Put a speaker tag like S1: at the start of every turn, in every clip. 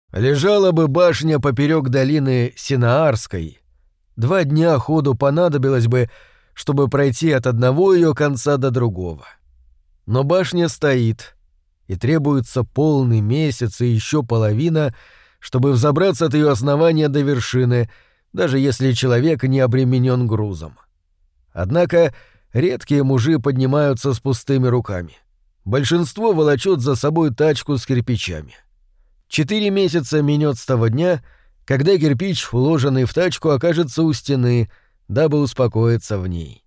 S1: Лежала бы башня поперек долины Синаарской, 2 дня ходу понадобилось бы, чтобы пройти от одного ее конца до другого. Но башня стоит, и требуется полный месяц и еще половина, чтобы взобраться от ее основания до вершины, даже если человек не обременен грузом. Однако редкие мужи поднимаются с пустыми руками. Большинство волочет за собой тачку с кирпичами. 4 месяца минет с того дня, когда кирпич, уложенный в тачку, окажется у стены, дабы успокоиться в ней.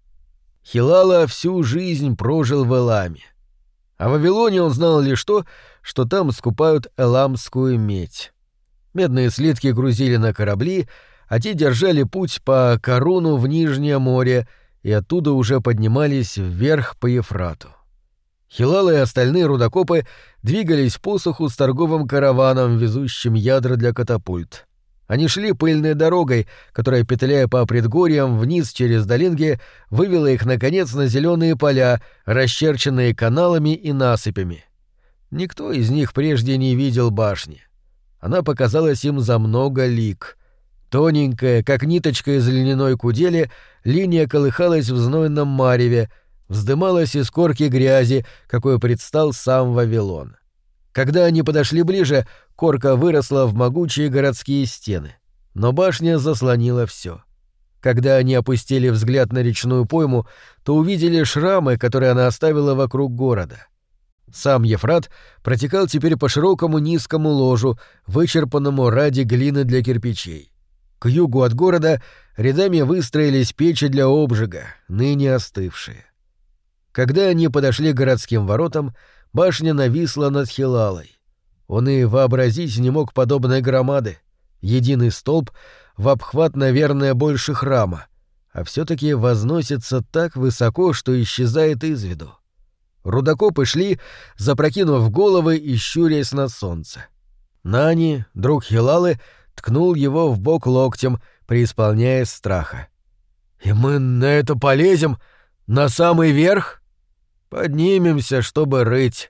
S1: Хилала всю жизнь прожил в Эламе. О Вавилоне он знал лишь то, что там скупают эламскую медь. Медные слитки грузили на корабли, а те держали путь по Каруну в Нижнее море и оттуда уже поднимались вверх по Ефрату. Хилал и остальные рудокопы двигались по суху с торговым караваном, везущим ядра для катапульт. Они шли пыльной дорогой, которая, петляя по предгорьям вниз через долинки, вывела их, наконец, на зеленые поля, расчерченные каналами и насыпями. Никто из них прежде не видел башни. Она показалась им за много лиг. Тоненькая, как ниточка из льняной кудели, линия колыхалась в знойном мареве, вздымалась из корки грязи, какой предстал сам Вавилон. Когда они подошли ближе, корка выросла в могучие городские стены, но башня заслонила все. Когда они опустили взгляд на речную пойму, то увидели шрамы, которые она оставила вокруг города. Сам Ефрат протекал теперь по широкому низкому ложу, вычерпанному ради глины для кирпичей. К югу от города рядами выстроились печи для обжига, ныне остывшие. Когда они подошли к городским воротам, башня нависла над Хилалой. Он и вообразить не мог подобной громады. Единый столб в обхват, наверное, больше храма, а все-таки возносится так высоко, что исчезает из виду. Рудокопы шли, запрокинув головы и щурясь на солнце. Нани, друг Хилалы, ткнул его в бок локтем, преисполняясь страха. «И мы на это полезем? На самый верх?» «Поднимемся, чтобы рыть.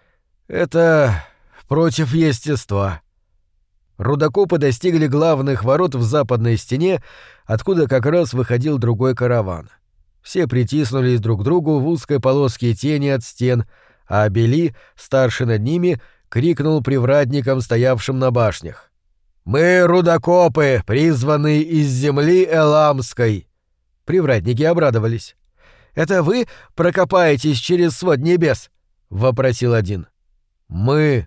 S1: Это против естества». Рудокопы достигли главных ворот в западной стене, откуда как раз выходил другой караван. Все притиснулись друг к другу в узкой полоске тени от стен, а Абели, старший над ними, крикнул привратникам, стоявшим на башнях: «Мы рудокопы, призванные из земли Эламской!» Привратники обрадовались. «Это вы прокопаетесь через свод небес?» — вопросил один. «Мы».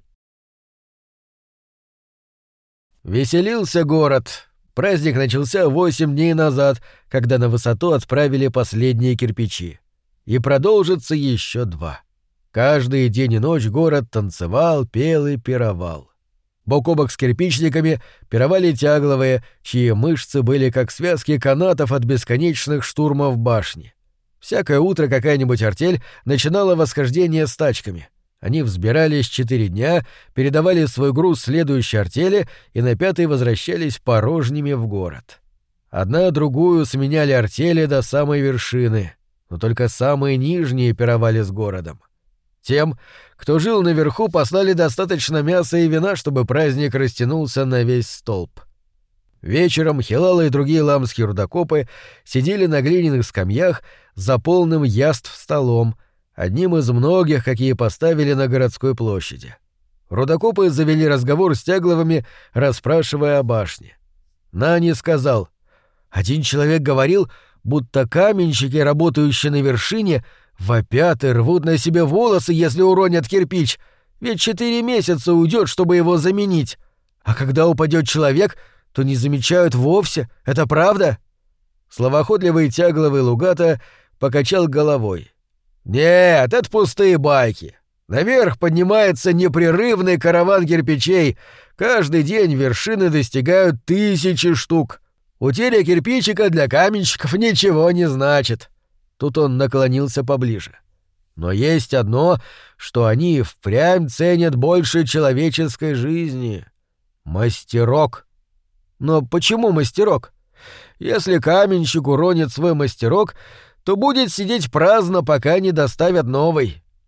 S1: Веселился город. Праздник начался 8 дней назад, когда на высоту отправили последние кирпичи. И продолжится еще 2. Каждый день и ночь город танцевал, пел и пировал. Бок о бок с кирпичниками пировали тягловые, чьи мышцы были как связки канатов от бесконечных штурмов башни. Всякое утро какая-нибудь артель начинала восхождение с тачками. Они взбирались 4 дня, передавали свой груз следующей артели и на 5-й возвращались порожними в город. Одна другую сменяли артели до самой вершины, но только самые нижние пировали с городом. Тем, кто жил наверху, послали достаточно мяса и вина, чтобы праздник растянулся на весь столб. Вечером Хилала и другие ламские рудокопы сидели на глиняных скамьях за полным яств столом, одним из многих, какие поставили на городской площади. Рудокопы завели разговор с Тягловыми, расспрашивая о башне. Нани сказал: «Один человек говорил, будто каменщики, работающие на вершине, вопят и рвут на себе волосы, если уронят кирпич, ведь 4 месяца уйдет, чтобы его заменить. А когда упадет человек, то не замечают вовсе. Это правда?» Словоохотливый Тягловый Лугата покачал головой. «Нет, это пустые байки. Наверх поднимается непрерывный караван кирпичей. Каждый день вершины достигают 1000 штук. Утеря кирпичика для каменщиков ничего не значит». Тут он наклонился поближе. «Но есть одно, что они впрямь ценят больше человеческой жизни. Мастерок». «Но почему мастерок? Если каменщик уронит свой мастерок, то будет сидеть праздно, пока не доставят новый.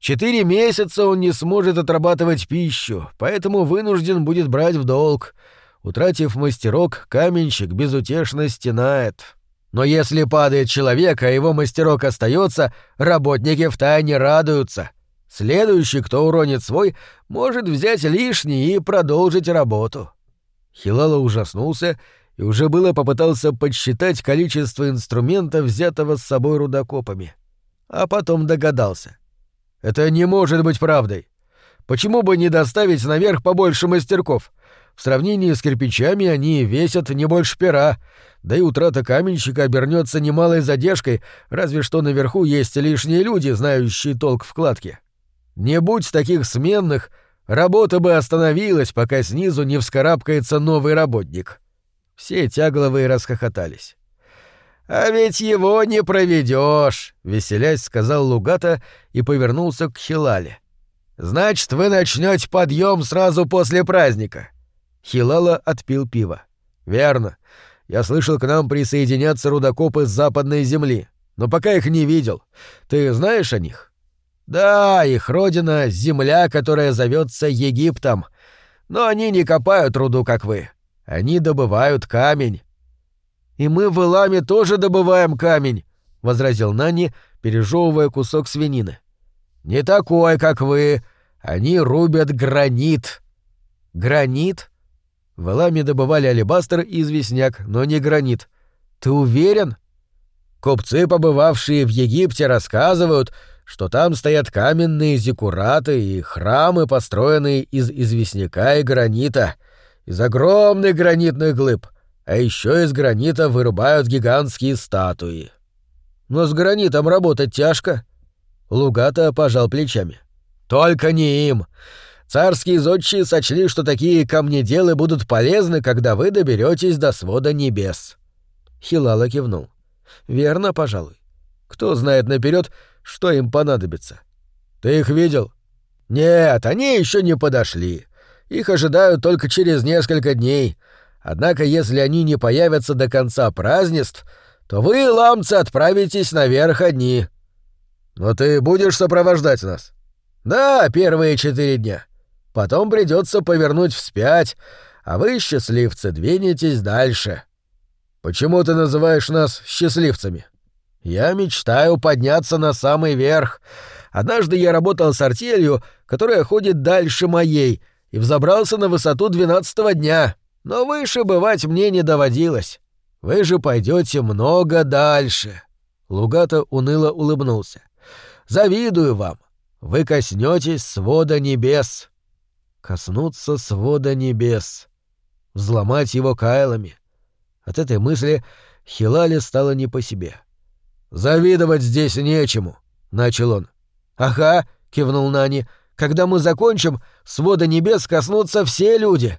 S1: 4 месяца он не сможет отрабатывать пищу, поэтому вынужден будет брать в долг. Утратив мастерок, каменщик безутешно стенает. Но если падает человек, а его мастерок остается, работники втайне радуются. Следующий, кто уронит свой, может взять лишний и продолжить работу». Хилала ужаснулся и уже было попытался подсчитать количество инструмента, взятого с собой рудокопами. А потом догадался. Это не может быть правдой. Почему бы не доставить наверх побольше мастерков? В сравнении с кирпичами они весят не больше пера, да и утрата каменщика обернется немалой задержкой, разве что наверху есть лишние люди, знающие толк в кладке. Не будь таких сменных, работа бы остановилась, пока снизу не вскарабкается новый работник. Все тягловые расхохотались. «А ведь его не проведешь», — веселясь сказал Лугата и повернулся к Хилале. «Значит, вы начнете подъем сразу после праздника». Хилала отпил пиво. «Верно. Я слышал, к нам присоединятся рудокопы с западной земли, но пока их не видел. Ты знаешь о них?» «Да, их родина — земля, которая зовется Египтом. Но они не копают руду, как вы. Они добывают камень». «И мы в Эламе тоже добываем камень», — возразил Нани, пережевывая кусок свинины. «Не такой, как вы. Они рубят гранит». «Гранит?» В Эламе добывали алебастр и известняк, но не гранит. Ты уверен? Купцы, побывавшие в Египте, рассказывают, что там стоят каменные зиккураты и храмы, построенные из известняка и гранита, из огромных гранитных глыб, а еще из гранита вырубают гигантские статуи. Но с гранитом работать тяжко. Лугата пожал плечами. Только не им. Царские зодчие сочли, что такие камнеделы будут полезны, когда вы доберетесь до свода небес. Хилала кивнул. Верно, пожалуй. Кто знает наперед, что им понадобится. Ты их видел? Нет, они еще не подошли. Их ожидают только через несколько дней. Однако, если они не появятся до конца празднеств, то вы, ламцы, отправитесь наверх одни. Но ты будешь сопровождать нас? Да, первые 4 дня. Потом придется повернуть вспять, а вы, счастливцы, двинетесь дальше. Почему ты называешь нас счастливцами? Я мечтаю подняться на самый верх. Однажды я работал с артелью, которая ходит дальше моей, и взобрался на высоту 12-го дня, но выше бывать мне не доводилось. Вы же пойдете много дальше. Лугата уныло улыбнулся. Завидую вам. Вы коснетесь свода небес. Коснуться свода небес. Взломать его кайлами. От этой мысли Хилале стало не по себе. «Завидовать здесь нечему», — начал он. «Ага», — кивнул Нани, — «когда мы закончим, свода небес коснутся все люди».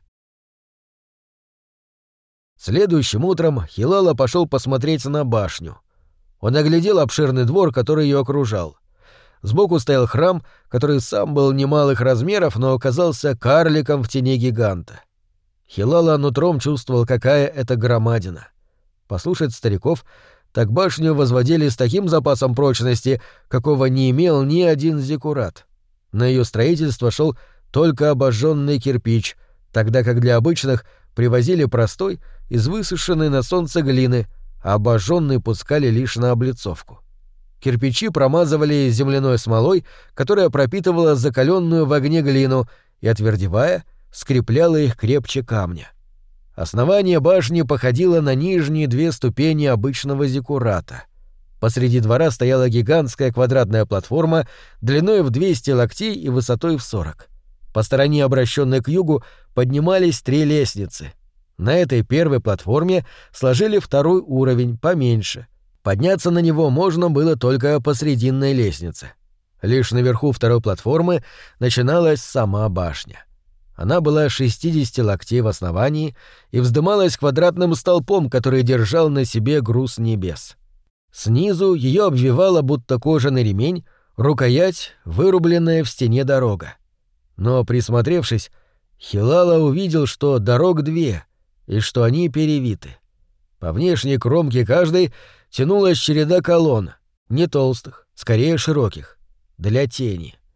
S1: Следующим утром Хилала пошел посмотреть на башню. Он оглядел обширный двор, который ее окружал. Сбоку стоял храм, который сам был немалых размеров, но оказался карликом в тени гиганта. Хилала нутром чувствовал, какая это громадина. Послушать стариков, так башню возводили с таким запасом прочности, какого не имел ни один зиккурат. На ее строительство шел только обожженный кирпич, тогда как для обычных привозили простой из высушенной на солнце глины, а обожженный пускали лишь на облицовку. Кирпичи промазывали земляной смолой, которая пропитывала закаленную в огне глину и, отвердевая, скрепляла их крепче камня. Основание башни походило на нижние 2 ступени обычного зиккурата. Посреди двора стояла гигантская квадратная платформа длиной в 200 локтей и высотой в 40. По стороне, обращенной к югу, поднимались 3 лестницы. На этой первой платформе сложили 2-й уровень, поменьше. Подняться на него можно было только по срединной лестнице. Лишь наверху 2-й платформы начиналась сама башня. Она была 60 локтей в основании и вздымалась квадратным столпом, который держал на себе груз небес. Снизу ее обвивала будто кожаный ремень, рукоять, вырубленная в стене дорога. Но, присмотревшись, Хилала увидел, что дорог 2, и что они перевиты. По внешней кромке каждой тянулась череда колонн, не толстых, скорее широких, для тени.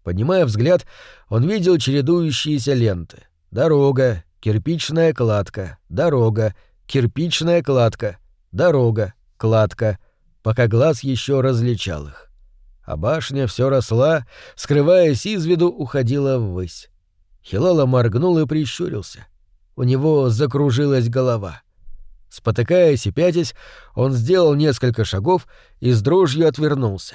S1: Поднимая взгляд, он видел чередующиеся ленты. Дорога, кирпичная кладка, дорога, кирпичная кладка, дорога, кладка, пока глаз еще различал их. А башня все росла, скрываясь из виду, уходила ввысь. Хилала моргнул и прищурился. У него закружилась голова. Спотыкаясь и пятясь, он сделал несколько шагов и с дрожью отвернулся.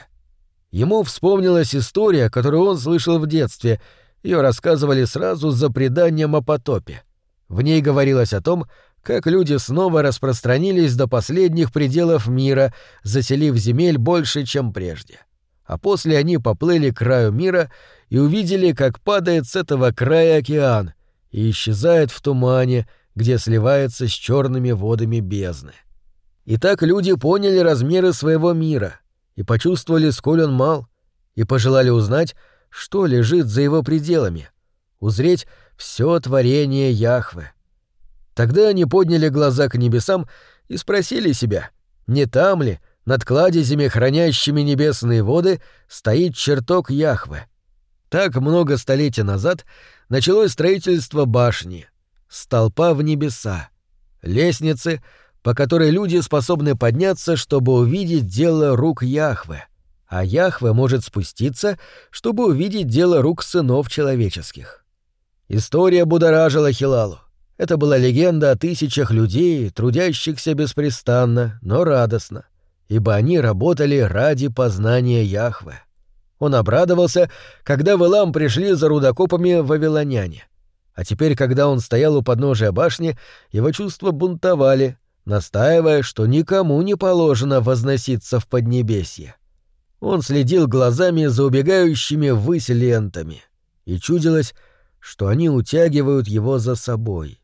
S1: Ему вспомнилась история, которую он слышал в детстве. Ее рассказывали сразу за преданием о потопе. В ней говорилось о том, как люди снова распространились до последних пределов мира, заселив земель больше, чем прежде. А после они поплыли к краю мира и увидели, как падает с этого края океан и исчезает в тумане, где сливается с черными водами бездны. И так люди поняли размеры своего мира и почувствовали, сколь он мал, и пожелали узнать, что лежит за его пределами, узреть все творение Яхве. Тогда они подняли глаза к небесам и спросили себя, не там ли, над кладезями, хранящими небесные воды, стоит чертог Яхве. Так много столетий назад началось строительство башни, столпа в небеса, лестницы, по которой люди способны подняться, чтобы увидеть дело рук Яхве, а Яхве может спуститься, чтобы увидеть дело рук сынов человеческих. История будоражила Хилалу. Это была легенда о тысячах людей, трудящихся беспрестанно, но радостно, ибо они работали ради познания Яхве. Он обрадовался, когда в Элам пришли за рудокопами вавилоняне. А теперь, когда он стоял у подножия башни, его чувства бунтовали, настаивая, что никому не положено возноситься в Поднебесье. Он следил глазами за убегающими ввысь лентами, и чудилось, что они утягивают его за собой.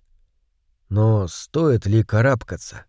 S1: Но стоит ли карабкаться?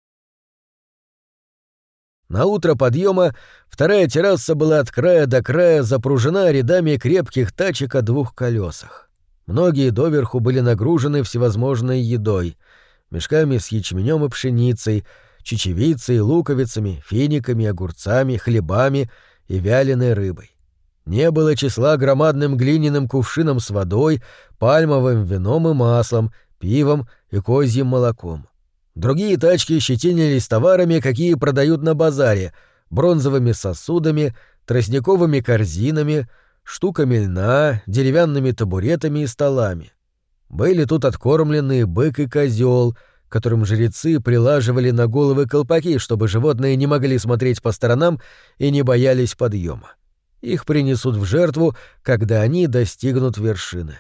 S1: На утро подъема вторая терраса была от края до края запружена рядами крепких тачек о двух колесах. Многие доверху были нагружены всевозможной едой, мешками с ячменем и пшеницей, чечевицей, луковицами, финиками, огурцами, хлебами и вяленой рыбой. Не было числа громадным глиняным кувшином с водой, пальмовым вином и маслом, пивом и козьим молоком. Другие тачки щетинились товарами, какие продают на базаре, бронзовыми сосудами, тростниковыми корзинами, штуками льна, деревянными табуретами и столами. Были тут откормленные бык и козел, которым жрецы прилаживали на головы колпаки, чтобы животные не могли смотреть по сторонам и не боялись подъема. Их принесут в жертву, когда они достигнут вершины.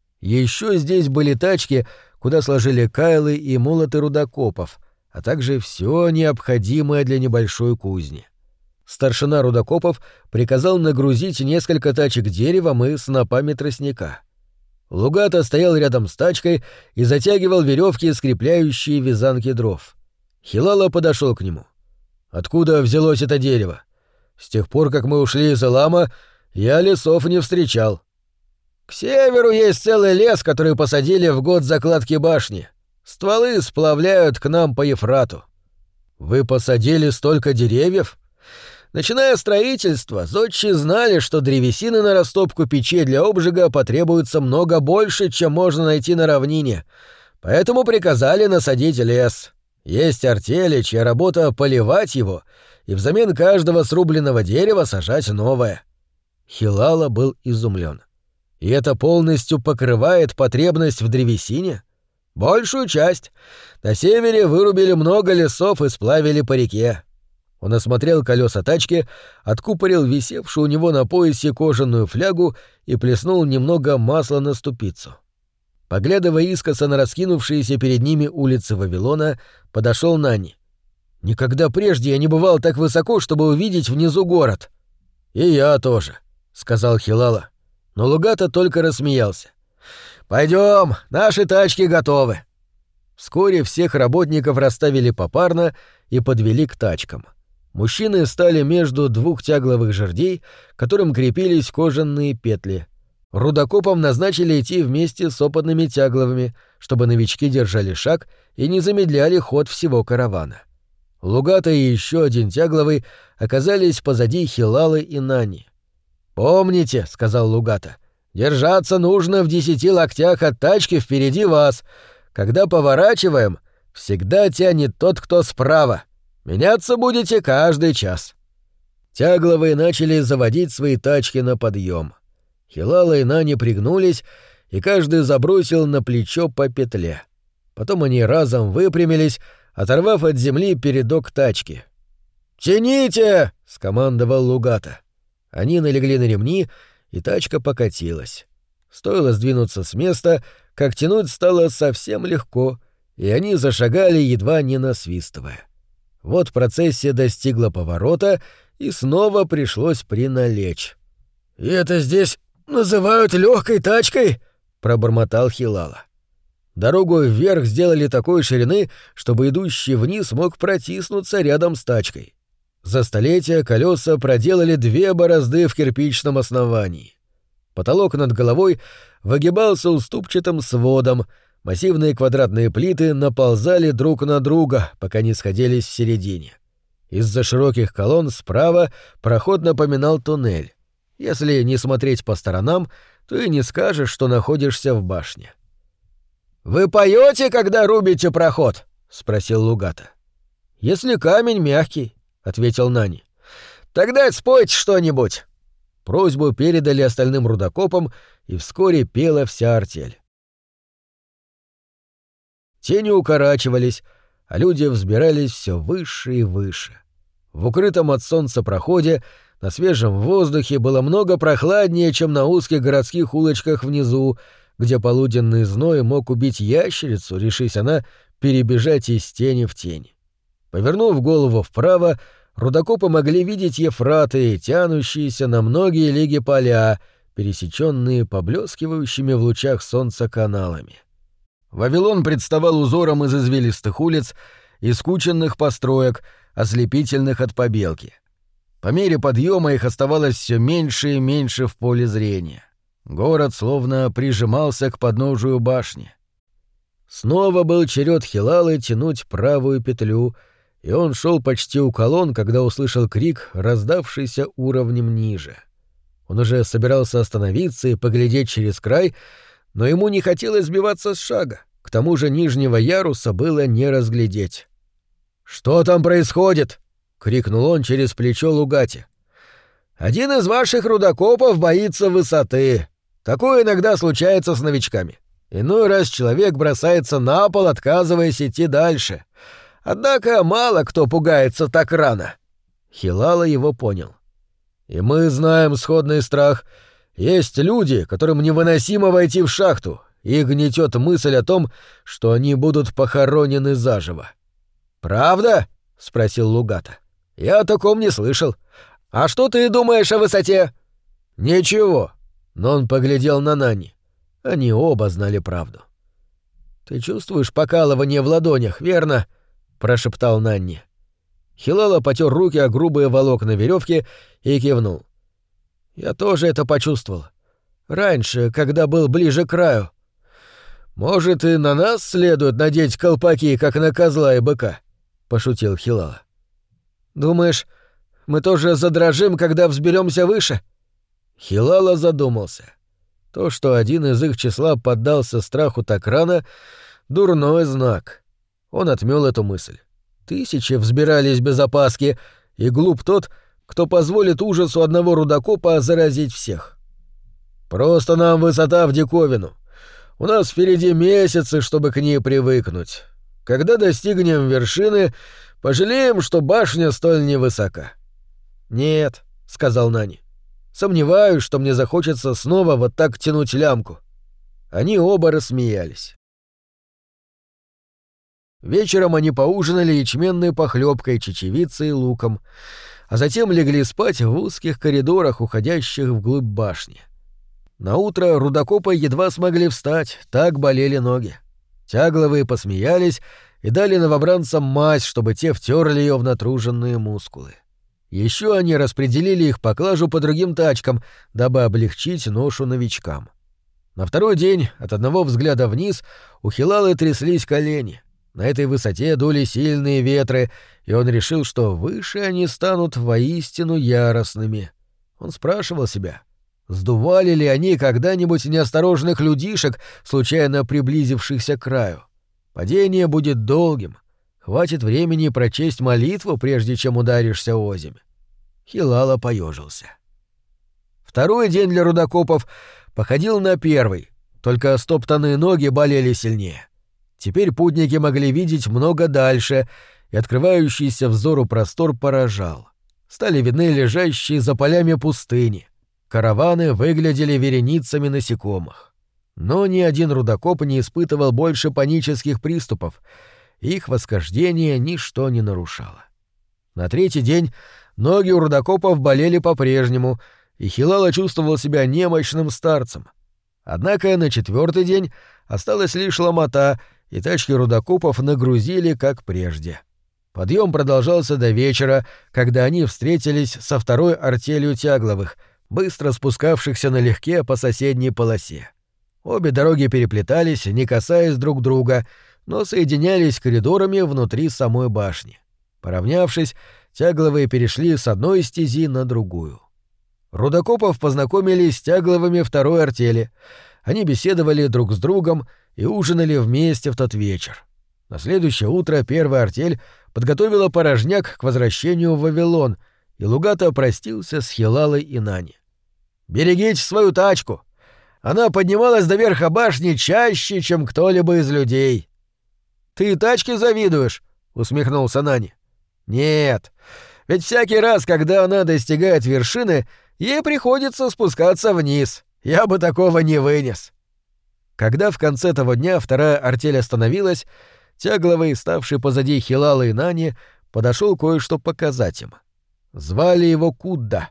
S1: Еще здесь были тачки, куда сложили кайлы и молоты рудокопов, а также все необходимое для небольшой кузни. Старшина рудокопов приказал нагрузить несколько тачек деревом и снопами тростника. Лугата стоял рядом с тачкой и затягивал веревки, скрепляющие вязанки дров. Хилала подошел к нему. «Откуда взялось это дерево? С тех пор, как мы ушли из Элама, я лесов не встречал». «К северу есть целый лес, который посадили в год закладки башни. Стволы сплавляют к нам по Ефрату». «Вы посадили столько деревьев?» Начиная строительство, зодчие знали, что древесины на растопку печей для обжига потребуется много больше, чем можно найти на равнине, поэтому приказали насадить лес. Есть артели, чья работа — поливать его, и взамен каждого срубленного дерева сажать новое. Хилала был изумлен. И это полностью покрывает потребность в древесине? Большую часть. На севере вырубили много лесов и сплавили по реке. Он осмотрел колеса тачки, откупорил висевшую у него на поясе кожаную флягу и плеснул немного масла на ступицу. Поглядывая искоса на раскинувшиеся перед ними улицы Вавилона, подошел Нани. «Никогда прежде я не бывал так высоко, чтобы увидеть внизу город». «И я тоже», — сказал Хилала. Но Лугата только рассмеялся. «Пойдем, наши тачки готовы». Вскоре всех работников расставили попарно и подвели к тачкам. Мужчины стали между двух тягловых жердей, к которым крепились кожаные петли. Рудокопам назначили идти вместе с опытными тягловыми, чтобы новички держали шаг и не замедляли ход всего каравана. Лугата и еще один тягловый оказались позади Хилалы и Нани. «Помните», — сказал Лугата, — «держаться нужно в 10 локтях от тачки впереди вас. Когда поворачиваем, всегда тянет тот, кто справа. Меняться будете каждый час». Тягловые начали заводить свои тачки на подъем. Хилала и Нани пригнулись, и каждый забросил на плечо по петле. Потом они разом выпрямились, оторвав от земли передок тачки. «Тяните!» — скомандовал Лугата. Они налегли на ремни, и тачка покатилась. Стоило сдвинуться с места, как тянуть стало совсем легко, и они зашагали, едва не насвистывая. Вот процессия достигла поворота, и снова пришлось приналечь. «И это здесь называют легкой тачкой?» — пробормотал Хилала. Дорогу вверх сделали такой ширины, чтобы идущий вниз мог протиснуться рядом с тачкой. За столетия колеса проделали 2 борозды в кирпичном основании. Потолок над головой выгибался уступчатым сводом, массивные квадратные плиты наползали друг на друга, пока не сходились в середине. Из-за широких колонн справа проход напоминал туннель. Если не смотреть по сторонам, то и не скажешь, что находишься в башне. «Вы поете, когда рубите проход?» — спросил Лугата. «Если камень мягкий», — ответил Нани. «Тогда спойте что-нибудь». Просьбу передали остальным рудокопам, и вскоре пела вся артель. Тени укорачивались, а люди взбирались все выше и выше. В укрытом от солнца проходе на свежем воздухе было много прохладнее, чем на узких городских улочках внизу, где полуденный зной мог убить ящерицу, решись она перебежать из тени в тень. Повернув голову вправо, рудокопы могли видеть Ефраты, тянущиеся на многие лиги поля, пересеченные поблескивающими в лучах солнца каналами. Вавилон представал узором из извилистых улиц и скученных построек, ослепительных от побелки. По мере подъема их оставалось все меньше и меньше в поле зрения. Город словно прижимался к подножию башни. Снова был черед Хилалы тянуть правую петлю, и он шел почти у колонн, когда услышал крик, раздавшийся уровнем ниже. Он уже собирался остановиться и поглядеть через край, но ему не хотелось сбиваться с шага, к тому же нижнего яруса было не разглядеть. «Что там происходит?» — крикнул он через плечо Лугате. «Один из ваших рудокопов боится высоты. Такое иногда случается с новичками. Иной раз человек бросается на пол, отказываясь идти дальше. Однако мало кто пугается так рано». Хилала его понял. «И мы знаем сходный страх. Есть люди, которым невыносимо войти в шахту, и гнетет мысль о том, что они будут похоронены заживо». «Правда?» — спросил Лугата. «Я о таком не слышал. А что ты думаешь о высоте?» «Ничего». Но он поглядел на Нани. Они оба знали правду. «Ты чувствуешь покалывание в ладонях, верно?» — прошептал Нанни. Хилала потер руки о грубые волокна веревки и кивнул. «Я тоже это почувствовал. Раньше, когда был ближе к краю». «Может, и на нас следует надеть колпаки, как на козла и быка?» — пошутил Хилала. «Думаешь, мы тоже задрожим, когда взберемся выше?» Хилала задумался. То, что один из их числа поддался страху так рано — дурной знак. Он отмёл эту мысль. Тысячи взбирались без опаски, и глуп тот, кто позволит ужасу одного рудокопа заразить всех. «Просто нам высота в диковину. У нас впереди месяцы, чтобы к ней привыкнуть. Когда достигнем вершины, пожалеем, что башня столь невысока». «Нет», — сказал Нани. «Сомневаюсь, что мне захочется снова вот так тянуть лямку». Они оба рассмеялись. Вечером они поужинали ячменной похлебкой, чечевицей и луком, а затем легли спать в узких коридорах, уходящих вглубь башни. Наутро рудокопы едва смогли встать, так болели ноги. Тягловые посмеялись и дали новобранцам мазь, чтобы те втерли ее в натруженные мускулы. Еще они распределили их поклажу по другим тачкам, дабы облегчить ношу новичкам. На второй день от одного взгляда вниз у Хилалы тряслись колени. На этой высоте дули сильные ветры, и он решил, что выше они станут воистину яростными. Он спрашивал себя, Сдували ли они когда-нибудь неосторожных людишек, случайно приблизившихся к краю? Падение будет долгим. Хватит времени прочесть молитву, прежде чем ударишься озимь. Хилала поежился. Второй день для рудокопов походил на первый, только стоптанные ноги болели сильнее. Теперь путники могли видеть много дальше, и открывающийся взору простор поражал. Стали видны лежащие за полями пустыни. Караваны выглядели вереницами насекомых. Но ни один рудокоп не испытывал больше панических приступов. Их восхождение ничто не нарушало. На третий день ноги у рудокопов болели по-прежнему, и Хилала чувствовал себя немощным старцем. Однако на четвертый день осталась лишь ломота, и тачки рудокопов нагрузили, как прежде. Подъем продолжался до вечера, когда они встретились со второй артелью Тягловых, быстро спускавшихся налегке по соседней полосе. Обе дороги переплетались, не касаясь друг друга, но соединялись коридорами внутри самой башни. Поравнявшись, Тягловые перешли с одной стези на другую. Рудокопов познакомились с Тягловыми второй артели. Они беседовали друг с другом и ужинали вместе в тот вечер. На следующее утро первая артель подготовила порожняк к возвращению в Вавилон, и Лугата простился с Хилалой и Нани. «Берегите свою тачку! Она поднималась до верха башни чаще, чем кто-либо из людей». «Ты тачке завидуешь?» — усмехнулся Нани. «Нет, ведь всякий раз, когда она достигает вершины, ей приходится спускаться вниз. Я бы такого не вынес». Когда в конце того дня вторая артель остановилась, Тягловый, ставший позади Хилала и Нани, подошел кое-что показать им. Звали его Кудда.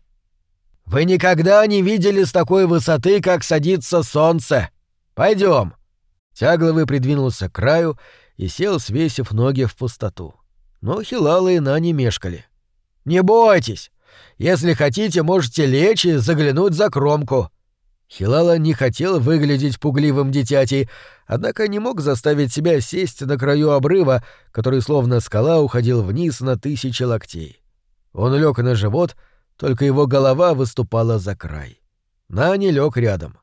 S1: «Вы никогда не видели с такой высоты, как садится солнце. Пойдем». Тягловый придвинулся к краю и сел, свесив ноги в пустоту. Но Хилала и Нани мешкали. «Не бойтесь. Если хотите, можете лечь и заглянуть за кромку». Хилала не хотел выглядеть пугливым дитятей, однако не мог заставить себя сесть на краю обрыва, который словно скала уходил вниз на 1000 локтей. Он лег на живот, только его голова выступала за край. Нани лег рядом.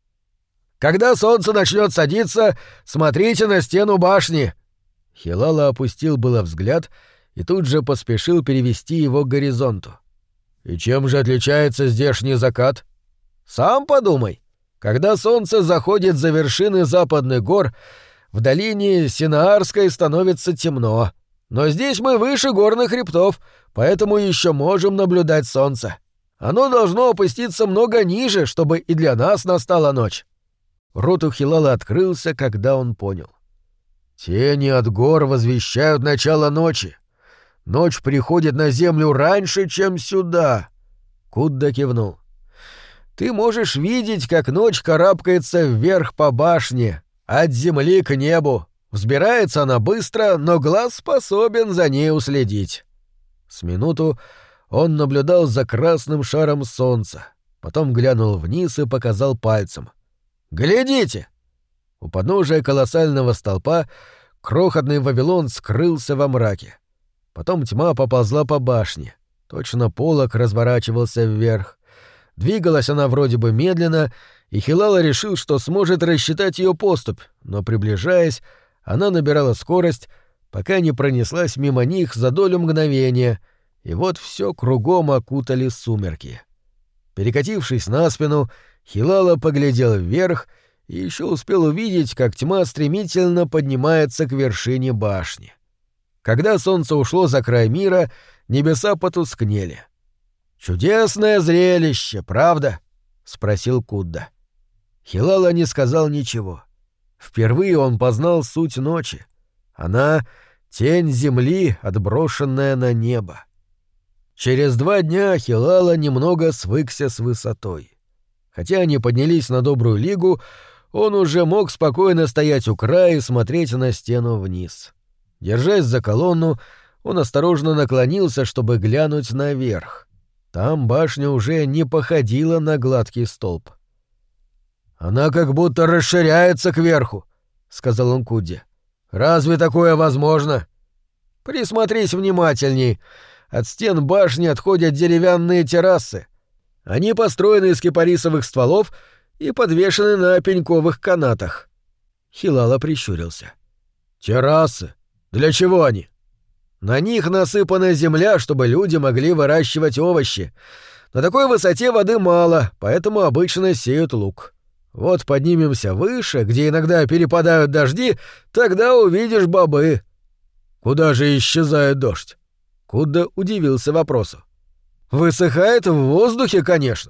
S1: «Когда солнце начнет садиться, смотрите на стену башни!» Хилала опустил было взгляд и тут же поспешил перевести его к горизонту. «И чем же отличается здешний закат?» «Сам подумай. Когда солнце заходит за вершины западных гор, в долине Синаарской становится темно. Но здесь мы выше горных хребтов, поэтому еще можем наблюдать солнце. Оно должно опуститься много ниже, чтобы и для нас настала ночь». Рот у Хилала открылся, когда он понял. «Тени от гор возвещают начало ночи. Ночь приходит на землю раньше, чем сюда». Кудда кивнул. «Ты можешь видеть, как ночь карабкается вверх по башне, от земли к небу. Взбирается она быстро, но глаз способен за ней уследить». С минуту он наблюдал за красным шаром солнца, потом глянул вниз и показал пальцем. «Глядите!» У подножия колоссального столпа крохотный Вавилон скрылся во мраке. Потом тьма поползла по башне. Точно полог разворачивался вверх. Двигалась она вроде бы медленно, и Хилала решил, что сможет рассчитать ее поступь, но, приближаясь, она набирала скорость, пока не пронеслась мимо них за долю мгновения, и вот все кругом окутали сумерки. Перекатившись на спину, Хилала поглядел вверх и еще успел увидеть, как тьма стремительно поднимается к вершине башни. Когда солнце ушло за край мира, небеса потускнели. «Чудесное зрелище, правда?» — спросил Кудда. Хилала не сказал ничего. Впервые он познал суть ночи. Она — тень земли, отброшенная на небо. Через 2 дня Хилала немного свыкся с высотой. Хотя они поднялись на добрую лигу, он уже мог спокойно стоять у края и смотреть на стену вниз. Держась за колонну, он осторожно наклонился, чтобы глянуть наверх. Там башня уже не походила на гладкий столб. «Она как будто расширяется кверху», — сказал он Кудде. «Разве такое возможно?» «Присмотрись внимательней. От стен башни отходят деревянные террасы. Они построены из кипарисовых стволов и подвешены на пеньковых канатах. Хилала прищурился. Террасы? Для чего они? На них насыпана земля, чтобы люди могли выращивать овощи. На такой высоте воды мало, поэтому обычно сеют лук. Вот поднимемся выше, где иногда перепадают дожди, тогда увидишь бобы. Куда же исчезает дождь? Кудда удивился вопросу. Высыхает в воздухе, конечно.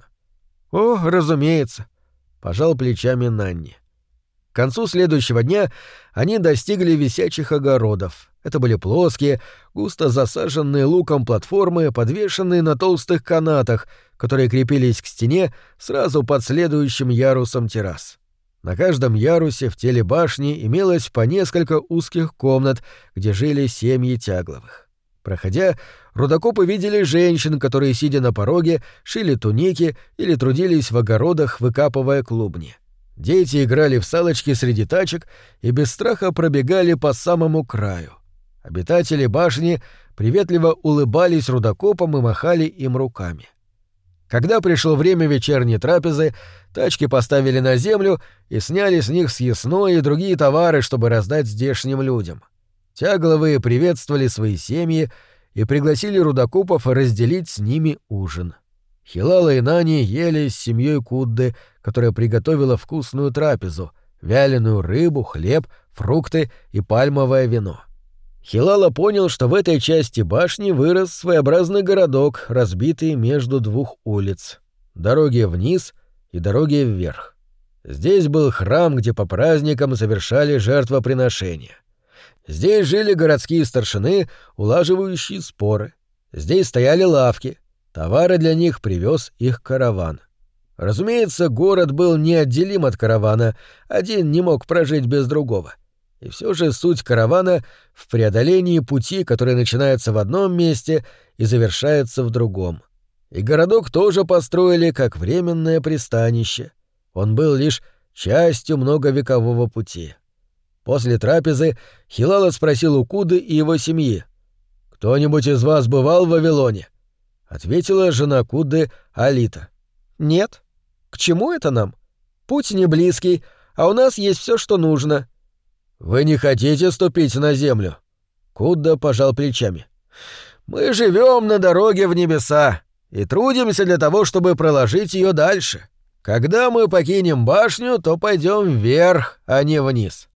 S1: О, разумеется, пожал плечами Нанни. К концу следующего дня они достигли висячих огородов. Это были плоские, густо засаженные луком платформы, подвешенные на толстых канатах, которые крепились к стене сразу под следующим ярусом террас. На каждом ярусе в теле башни имелось по несколько узких комнат, где жили семьи Тягловых. Проходя, рудокопы видели женщин, которые, сидя на пороге, шили туники или трудились в огородах, выкапывая клубни. Дети играли в салочки среди тачек и без страха пробегали по самому краю. Обитатели башни приветливо улыбались рудокопам и махали им руками. Когда пришло время вечерней трапезы, тачки поставили на землю и сняли с них съестное и другие товары, чтобы раздать здешним людям. Тягловые приветствовали свои семьи и пригласили рудокопов разделить с ними ужин. Хилала и Нани ели с семьей Кудды, которая приготовила вкусную трапезу — вяленую рыбу, хлеб, фрукты и пальмовое вино. Хилала понял, что в этой части башни вырос своеобразный городок, разбитый между двух улиц — дороги вниз и дороги вверх. Здесь был храм, где по праздникам совершали жертвоприношения. Здесь жили городские старшины, улаживающие споры. Здесь стояли лавки. Товары для них привез их караван. Разумеется, город был неотделим от каравана, один не мог прожить без другого. И все же суть каравана в преодолении пути, который начинается в одном месте и завершается в другом. И городок тоже построили как временное пристанище. Он был лишь частью многовекового пути. После трапезы Хилала спросил у Кудды и его семьи: «Кто-нибудь из вас бывал в Вавилоне?» Ответила жена Кудды Алита. «Нет. К чему это нам? Путь не близкий, а у нас есть все, что нужно». «Вы не хотите ступить на землю?» Кудда пожал плечами. «Мы живем на дороге в небеса и трудимся для того, чтобы проложить ее дальше. Когда мы покинем башню, то пойдем вверх, а не вниз».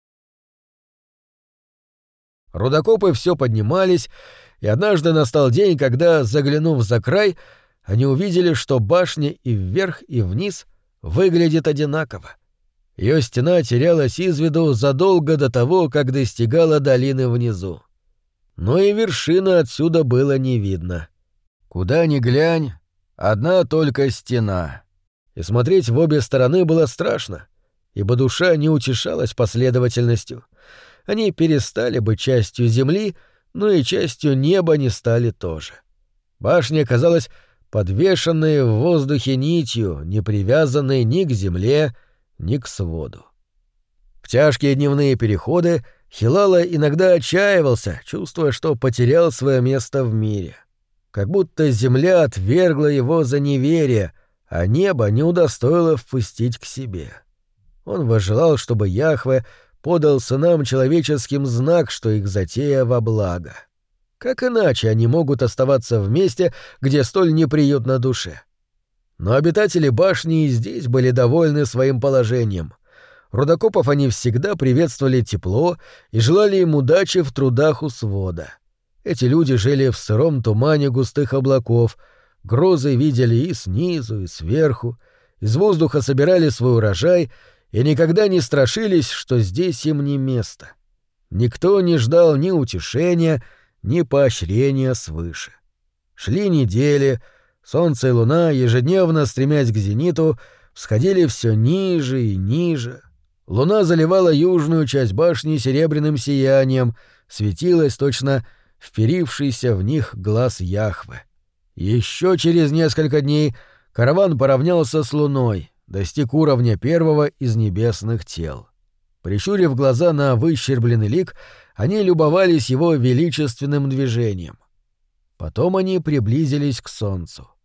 S1: Рудокопы все поднимались, и однажды настал день, когда, заглянув за край, они увидели, что башня и вверх, и вниз выглядит одинаково. Ее стена терялась из виду задолго до того, как достигала долины внизу. Но и вершины отсюда было не видно. Куда ни глянь, одна только стена. И смотреть в обе стороны было страшно, ибо душа не утешалась последовательностью. Они перестали быть частью земли, но и частью неба не стали тоже. Башня казалась подвешенной в воздухе нитью, не привязанной ни к земле, ни к своду. В тяжкие дневные переходы Хилала иногда отчаивался, чувствуя, что потерял свое место в мире. Как будто земля отвергла его за неверие, а небо не удостоило впустить к себе. Он возжелал, чтобы Яхве подал сынам человеческим знак, что их затея во благо. Как иначе они могут оставаться в месте, где столь неприютно душе? Но обитатели башни и здесь были довольны своим положением. Рудокопов они всегда приветствовали тепло и желали им удачи в трудах у свода. Эти люди жили в сыром тумане густых облаков, грозы видели и снизу, и сверху, из воздуха собирали свой урожай и никогда не страшились, что здесь им не место. Никто не ждал ни утешения, ни поощрения свыше. Шли недели, солнце и луна, ежедневно стремясь к зениту, всходили все ниже и ниже. Луна заливала южную часть башни серебряным сиянием, светилась точно вперившийся в них глаз Яхве. Еще через несколько дней караван поравнялся с луной, достиг уровня первого из небесных тел. Прищурив глаза на выщербленный лик, они любовались его величественным движением. Потом они приблизились к солнцу.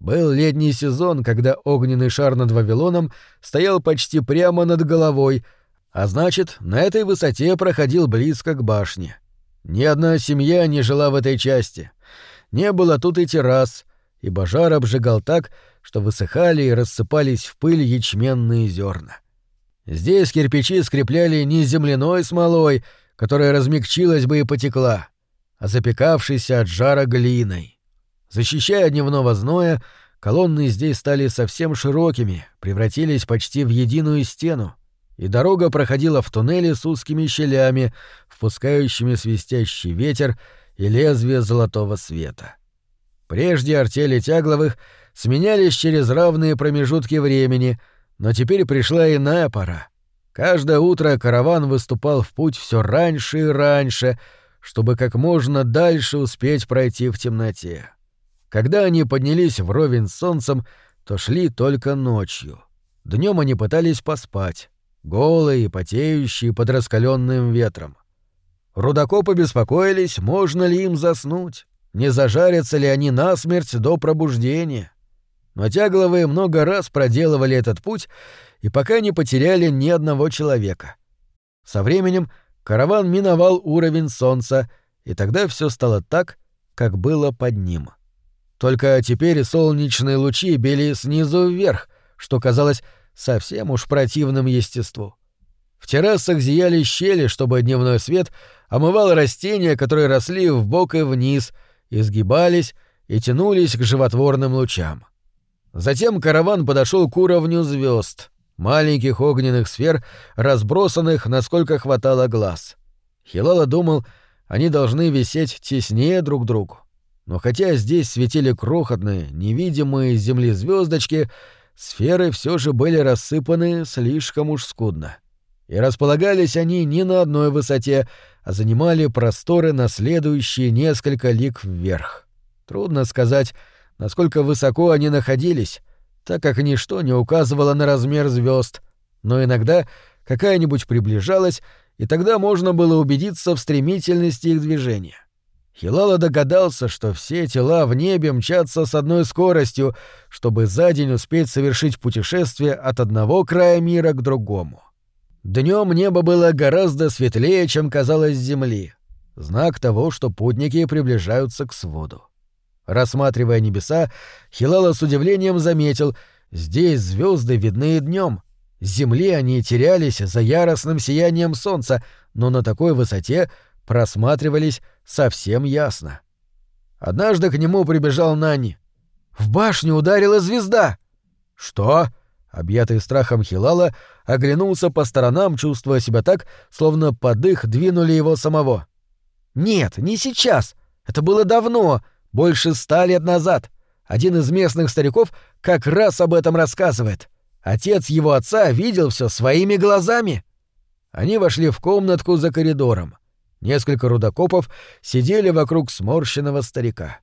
S1: Был летний сезон, когда огненный шар над Вавилоном стоял почти прямо над головой, а значит, на этой высоте проходил близко к башне. Ни одна семья не жила в этой части. Не было тут и террас, ибо жар обжигал так, что высыхали и рассыпались в пыль ячменные зерна. Здесь кирпичи скрепляли не земляной смолой, которая размягчилась бы и потекла, а запекавшейся от жара глиной. Защищая от дневного зноя, колонны здесь стали совсем широкими, превратились почти в единую стену, и дорога проходила в туннеле с узкими щелями, впускающими свистящий ветер и лезвие золотого света. Прежде артели Тягловых сменялись через равные промежутки времени, но теперь пришла иная пора. Каждое утро караван выступал в путь все раньше и раньше, чтобы как можно дальше успеть пройти в темноте. Когда они поднялись вровень с солнцем, то шли только ночью. Днем они пытались поспать, голые и потеющие под раскаленным ветром. Рудокопы беспокоились, можно ли им заснуть, не зажарятся ли они насмерть до пробуждения. Но Тягловые много раз проделывали этот путь и пока не потеряли ни одного человека. Со временем караван миновал уровень солнца, и тогда все стало так, как было под ним. Только теперь солнечные лучи били снизу вверх, что казалось совсем уж противным естеству. В террасах зияли щели, чтобы дневной свет омывал растения, которые росли вбок и вниз, изгибались и тянулись к животворным лучам. Затем караван подошел к уровню звезд, маленьких огненных сфер, разбросанных, насколько хватало глаз. Хилала думал, они должны висеть теснее друг к другу. Но хотя здесь светили крохотные, невидимые с земли звездочки, сферы все же были рассыпаны слишком уж скудно. И располагались они не на одной высоте, а занимали просторы на следующие несколько лиг вверх. Трудно сказать, насколько высоко они находились, так как ничто не указывало на размер звезд, но иногда какая-нибудь приближалась, и тогда можно было убедиться в стремительности их движения. Хилала догадался, что все тела в небе мчатся с одной скоростью, чтобы за день успеть совершить путешествие от одного края мира к другому. Днем небо было гораздо светлее, чем казалось с земли. Знак того, что путники приближаются к своду. Рассматривая небеса, Хилала с удивлением заметил, здесь звезды видны днем. С земли они терялись за яростным сиянием солнца, но на такой высоте просматривались совсем ясно. Однажды к нему прибежал Нани. «В башню ударила звезда!» «Что?» Объятый страхом Хилала оглянулся по сторонам, чувствуя себя так, словно под их двинули его самого. «Нет, не сейчас. Это было давно, больше 100 лет назад. Один из местных стариков как раз об этом рассказывает. Отец его отца видел все своими глазами». Они вошли в комнатку за коридором. Несколько рудокопов сидели вокруг сморщенного старика.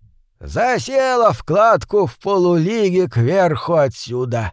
S1: «Засела в кладку в полулиге кверху отсюда.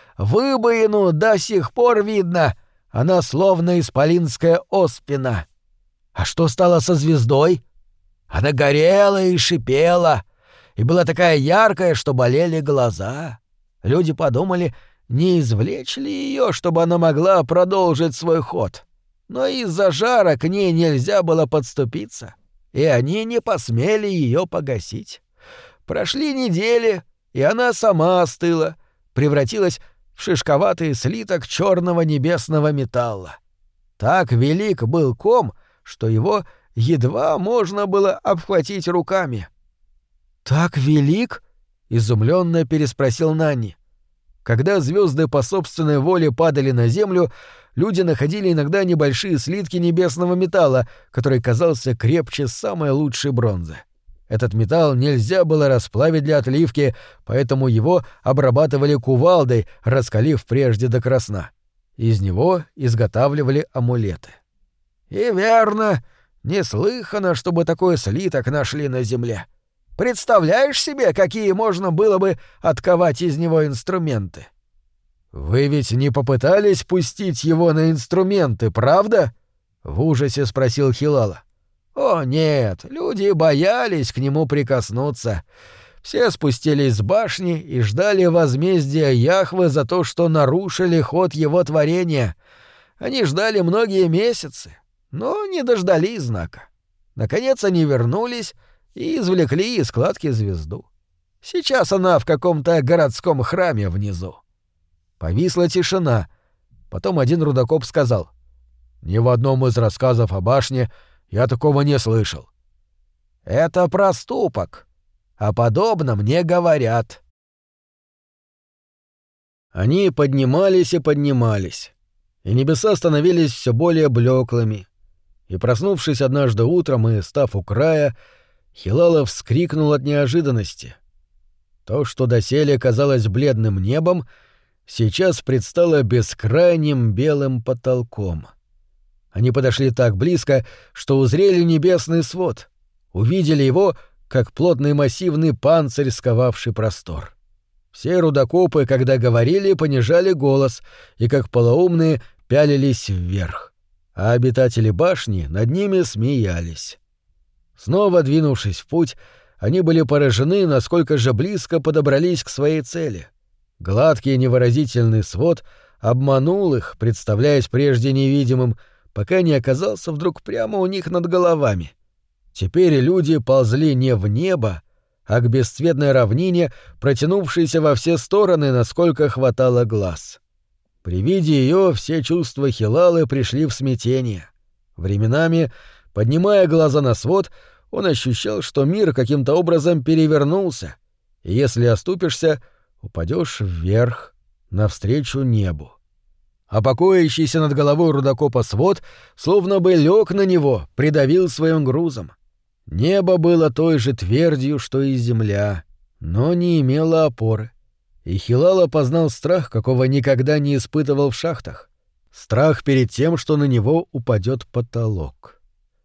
S1: Выбоину до сих пор видно, она словно исполинская оспина. А что стало со звездой? Она горела и шипела, и была такая яркая, что болели глаза. Люди подумали, не извлечь ли ее, чтобы она могла продолжить свой ход. Но из-за жара к ней нельзя было подступиться, и они не посмели ее погасить. Прошли недели, и она сама остыла, превратилась в шишковатый слиток черного небесного металла. Так велик был ком, что его едва можно было обхватить руками. «Так велик?» — изумленно переспросил Нанни. Когда звезды по собственной воле падали на землю, люди находили иногда небольшие слитки небесного металла, который казался крепче самой лучшей бронзы. Этот металл нельзя было расплавить для отливки, поэтому его обрабатывали кувалдой, раскалив прежде до красна. Из него изготавливали амулеты. «И верно, неслыханно, чтобы такой слиток нашли на земле. Представляешь себе, какие можно было бы отковать из него инструменты?» «Вы ведь не попытались пустить его на инструменты, правда?» — в ужасе спросил Хилала. «О, нет, люди боялись к нему прикоснуться. Все спустились с башни и ждали возмездия Яхвы за то, что нарушили ход его творения. Они ждали многие месяцы, но не дождались знака. Наконец они вернулись и извлекли из складки звезду. Сейчас она в каком-то городском храме внизу. Повисла тишина. Потом один рудокоп сказал: «Ни в одном из рассказов о башне я такого не слышал». «Это проступок. О подобном не говорят». Они поднимались и поднимались, и небеса становились все более блеклыми. И, проснувшись однажды утром и став у края, Хилала вскрикнул от неожиданности. То, что доселе казалось бледным небом, сейчас предстало бескрайним белым потолком. Они подошли так близко, что узрели небесный свод, увидели его, как плотный массивный панцирь, сковавший простор. Все рудокопы, когда говорили, понижали голос и, как полоумные, пялились вверх, а обитатели башни над ними смеялись. Снова двинувшись в путь, они были поражены, насколько же близко подобрались к своей цели. Гладкий невыразительный свод обманул их, представляясь прежде невидимым, пока не оказался вдруг прямо у них над головами. Теперь люди ползли не в небо, а к бесцветной равнине, протянувшейся во все стороны, насколько хватало глаз. При виде ее все чувства Хилалы пришли в смятение. Временами, поднимая глаза на свод, он ощущал, что мир каким-то образом перевернулся, и если оступишься, упадешь вверх, навстречу небу. А покоящийся над головой рудокопа свод словно бы лег на него, придавил своим грузом. Небо было той же твердью, что и земля, но не имело опоры. И Хилала познал страх, какого никогда не испытывал в шахтах. Страх перед тем, что на него упадет потолок.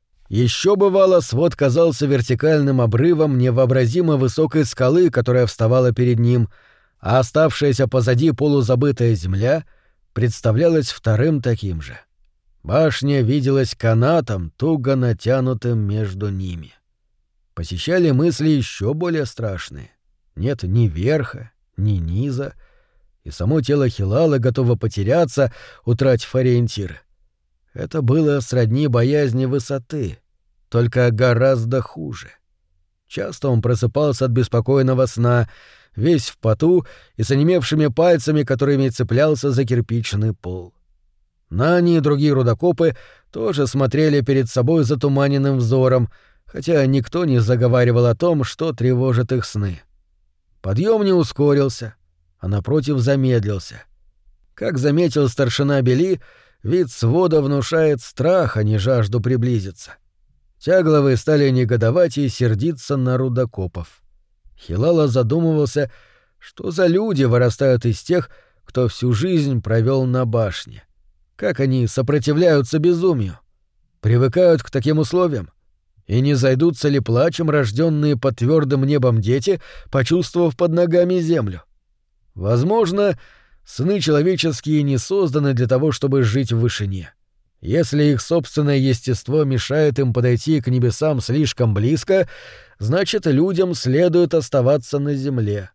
S1: Еще бывало, свод казался вертикальным обрывом невообразимо высокой скалы, которая вставала перед ним, а оставшаяся позади полузабытая земля представлялась вторым таким же. Башня виделась канатом, туго натянутым между ними. Посещали мысли еще более страшные. Нет ни верха, ни низа, и само тело Хилалы готово потеряться, утратив ориентир. Это было сродни боязни высоты, только гораздо хуже. Часто он просыпался от беспокойного сна, весь в поту и с онемевшими пальцами, которыми цеплялся за кирпичный пол. Нани и другие рудокопы тоже смотрели перед собой затуманенным взором, хотя никто не заговаривал о том, что тревожит их сны. Подъем не ускорился, а напротив замедлился. Как заметил старшина Бели, вид свода внушает страх, а не жажду приблизиться. Тягловые стали негодовать и сердиться на рудокопов. Хилала задумывался, что за люди вырастают из тех, кто всю жизнь провел на башне. Как они сопротивляются безумию? Привыкают к таким условиям? И не зайдутся ли плачем рожденные под твердым небом дети, почувствовав под ногами землю? Возможно, сны человеческие не созданы для того, чтобы жить в вышине. Если их собственное естество мешает им подойти к небесам слишком близко, значит, людям следует оставаться на земле.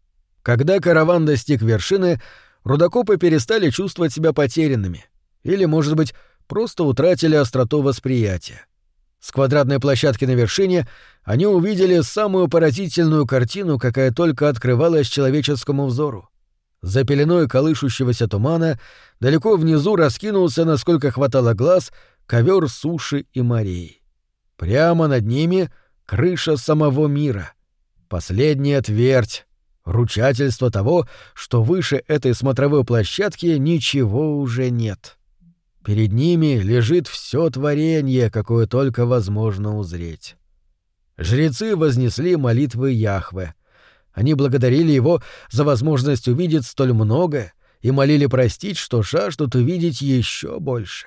S1: Когда караван достиг вершины, рудокопы перестали чувствовать себя потерянными или, может быть, просто утратили остроту восприятия. С квадратной площадки на вершине они увидели самую поразительную картину, какая только открывалась человеческому взору. За пеленой колышущегося тумана далеко внизу раскинулся, насколько хватало глаз, ковер суши и морей. Прямо над ними крыша самого мира. Последняя твердь, ручательство того, что выше этой смотровой площадки ничего уже нет. Перед ними лежит все творение, какое только возможно узреть. Жрецы вознесли молитвы Яхве. Они благодарили его за возможность увидеть столь многое и молили простить, что жаждут увидеть еще больше.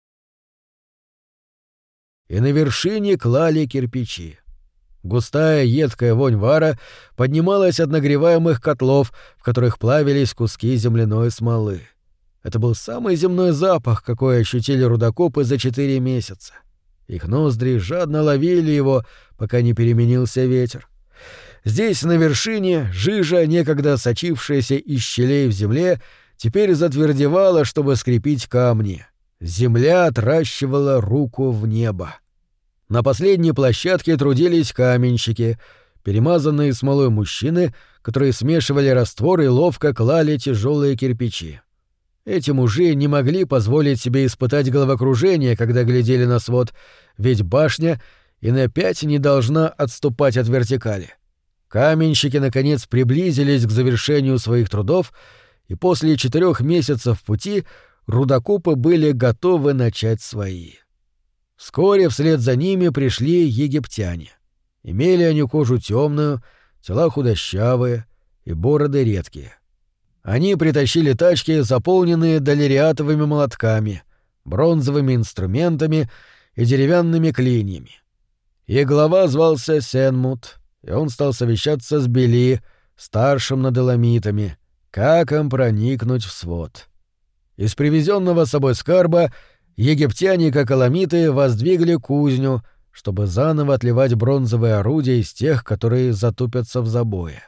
S1: И на вершине клали кирпичи. Густая едкая вонь вара поднималась от нагреваемых котлов, в которых плавились куски земляной смолы. Это был самый земной запах, какой ощутили рудокопы за 4 месяца. Их ноздри жадно ловили его, пока не переменился ветер. Здесь, на вершине, жижа, некогда сочившаяся из щелей в земле, теперь затвердевала, чтобы скрепить камни. Земля отращивала руку в небо. На последней площадке трудились каменщики, перемазанные смолой мужчины, которые смешивали раствор и ловко клали тяжелые кирпичи. Эти мужи не могли позволить себе испытать головокружение, когда глядели на свод, ведь башня и на 5 не должна отступать от вертикали. Каменщики, наконец, приблизились к завершению своих трудов, и после 4 месяцев пути рудокопы были готовы начать свои. Вскоре вслед за ними пришли египтяне. Имели они кожу темную, тела худощавые и бороды редкие. Они притащили тачки, заполненные долериатовыми молотками, бронзовыми инструментами и деревянными клиньями. Их глава звался Сенмут, и он стал совещаться с Бели, старшим над эламитами, как им проникнуть в свод. Из привезенного с собой скарба египтяне, как эламиты, воздвигли кузню, чтобы заново отливать бронзовые орудия из тех, которые затупятся в забое.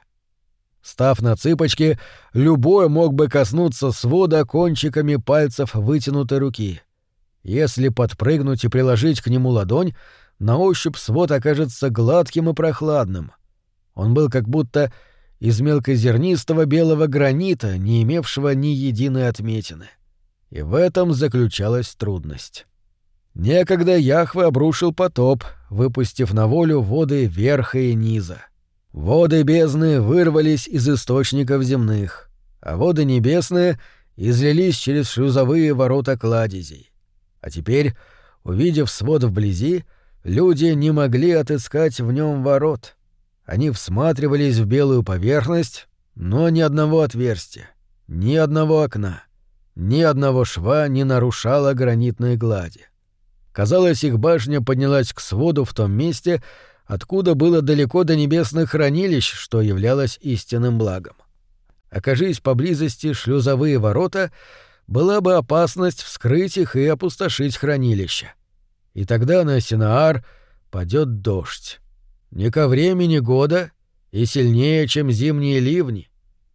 S1: Став на цыпочки, любой мог бы коснуться свода кончиками пальцев вытянутой руки. Если подпрыгнуть и приложить к нему ладонь, на ощупь свод окажется гладким и прохладным. Он был как будто из мелкозернистого белого гранита, не имевшего ни единой отметины. И в этом заключалась трудность. Некогда Яхве обрушил потоп, выпустив на волю воды верха и низа. Воды бездны вырвались из источников земных, а воды небесные излились через шлюзовые ворота кладезей. А теперь, увидев свод вблизи, люди не могли отыскать в нем ворот. Они всматривались в белую поверхность, но ни одного отверстия, ни одного окна, ни одного шва не нарушало гранитной глади. Казалось, их башня поднялась к своду в том месте, откуда было далеко до небесных хранилищ, что являлось истинным благом. Окажись поблизости шлюзовые ворота, была бы опасность вскрыть их и опустошить хранилище. И тогда на Синаар падет дождь. Не ко времени года и сильнее, чем зимние ливни,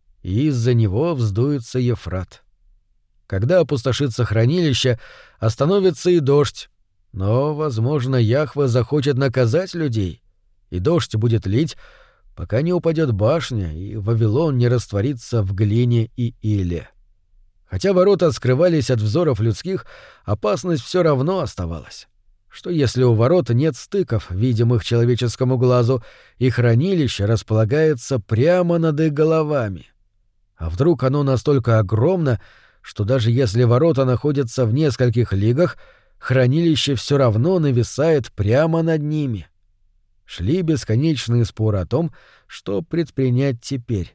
S1: и из-за него вздуется Ефрат. Когда опустошится хранилище, остановится и дождь, но, возможно, Яхве захочет наказать людей, и дождь будет лить, пока не упадет башня, и Вавилон не растворится в глине и иле. Хотя ворота скрывались от взоров людских, опасность все равно оставалась. Что если у ворот нет стыков, видимых человеческому глазу, и хранилище располагается прямо над их головами? А вдруг оно настолько огромно, что даже если ворота находятся в нескольких лигах, хранилище все равно нависает прямо над ними? Шли бесконечные споры о том, что предпринять теперь.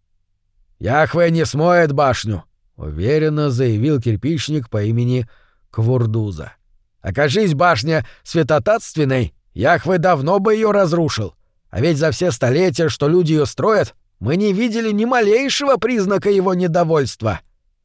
S1: «Яхве не смоет башню», — уверенно заявил кирпичник по имени Квурдуза. «Окажись башня святотатственной, Яхве давно бы ее разрушил. А ведь за все столетия, что люди ее строят, мы не видели ни малейшего признака его недовольства.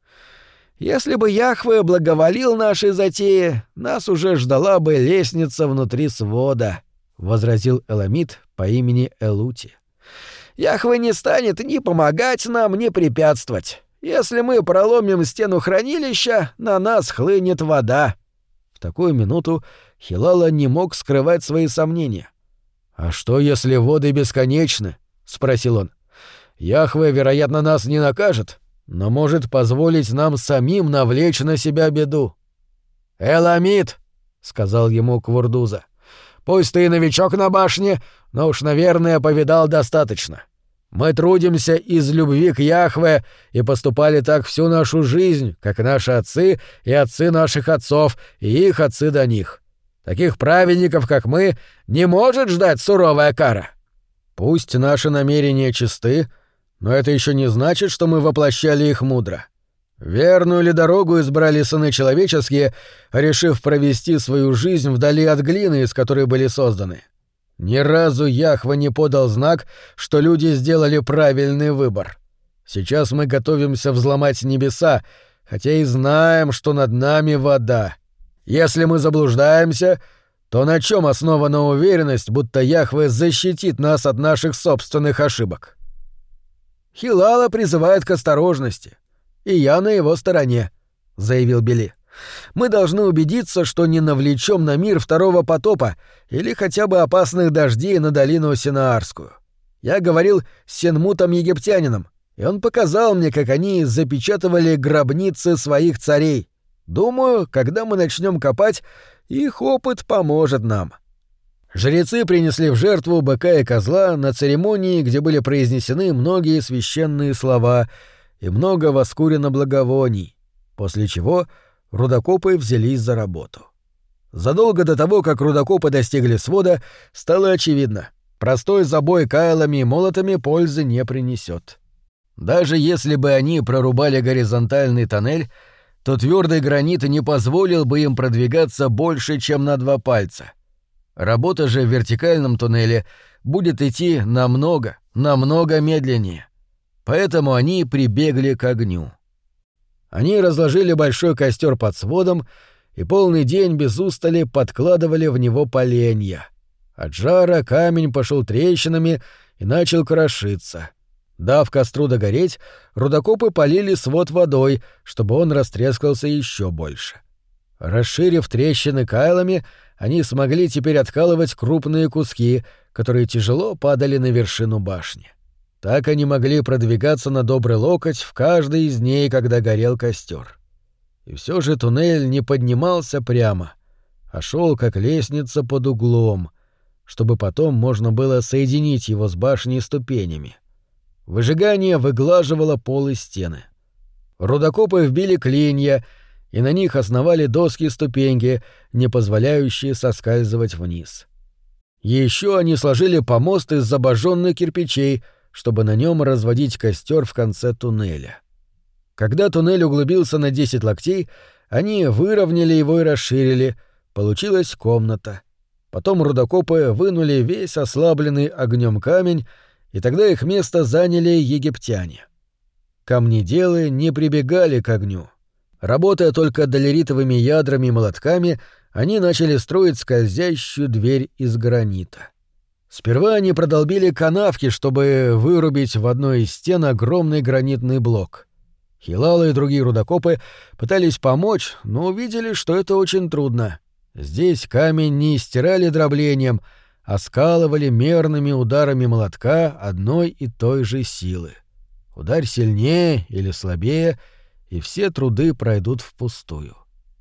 S1: Если бы Яхве благоволил нашей затее, нас уже ждала бы лестница внутри свода», — возразил эламит по имени Элути. «Яхве не станет ни помогать нам, ни препятствовать. Если мы проломим стену хранилища, на нас хлынет вода». В такую минуту Хилала не мог скрывать свои сомнения. «А что, если воды бесконечны?» — спросил он. «Яхве, вероятно, нас не накажет, но может позволить нам самим навлечь на себя беду». «Эламит», — сказал ему Квурдуза, — «пусть ты и новичок на башне, но уж, наверное, повидал достаточно. Мы трудимся из любви к Яхве и поступали так всю нашу жизнь, как наши отцы и отцы наших отцов, и их отцы до них. Таких праведников, как мы, не может ждать суровая кара. Пусть наши намерения чисты, но это еще не значит, что мы воплощали их мудро. Верную ли дорогу избрали сыны человеческие, решив провести свою жизнь вдали от глины, из которой были созданы? Ни разу Яхве не подал знак, что люди сделали правильный выбор. Сейчас мы готовимся взломать небеса, хотя и знаем, что над нами вода. Если мы заблуждаемся, то на чем основана уверенность, будто Яхве защитит нас от наших собственных ошибок? Хилала призывает к осторожности, и я на его стороне, — заявил Бели. Мы должны убедиться, что не навлечем на мир второго потопа или хотя бы опасных дождей на долину Синаарскую. Я говорил с Сенмутом-египтянином, и он показал мне, как они запечатывали гробницы своих царей. Думаю, когда мы начнем копать, их опыт поможет нам. Жрецы принесли в жертву быка и козла на церемонии, где были произнесены многие священные слова и много воскурено благовоний, после чего рудокопы взялись за работу. Задолго до того, как рудокопы достигли свода, стало очевидно — простой забой кайлами и молотами пользы не принесет. Даже если бы они прорубали горизонтальный тоннель, то твердый гранит не позволил бы им продвигаться больше, чем на 2 пальца. Работа же в вертикальном туннеле будет идти намного медленнее. Поэтому они прибегли к огню. Они разложили большой костер под сводом и полный день без устали подкладывали в него поленья. От жара камень пошел трещинами и начал крошиться. Дав костру догореть, рудокопы полили свод водой, чтобы он растрескался еще больше. Расширив трещины кайлами, они смогли теперь откалывать крупные куски, которые тяжело падали на вершину башни. Так они могли продвигаться на добрый локоть в каждый из дней, когда горел костер. И все же туннель не поднимался прямо, а шел как лестница под углом, чтобы потом можно было соединить его с башней ступенями. Выжигание выглаживало пол и стены. Рудокопы вбили клинья, и на них основали доски-ступеньки, не позволяющие соскальзывать вниз. Еще они сложили помост из обожженных кирпичей, чтобы на нем разводить костер в конце туннеля. Когда туннель углубился на 10 локтей, они выровняли его и расширили, получилась комната. Потом рудокопы вынули весь ослабленный огнем камень, и тогда их место заняли египтяне. Камнеделы не прибегали к огню. Работая только долеритовыми ядрами и молотками, они начали строить скользящую дверь из гранита. Сперва они продолбили канавки, чтобы вырубить в одной из стен огромный гранитный блок. Хилала и другие рудокопы пытались помочь, но увидели, что это очень трудно. Здесь камень не стирали дроблением, а скалывали мерными ударами молотка одной и той же силы. Ударь сильнее или слабее, и все труды пройдут впустую.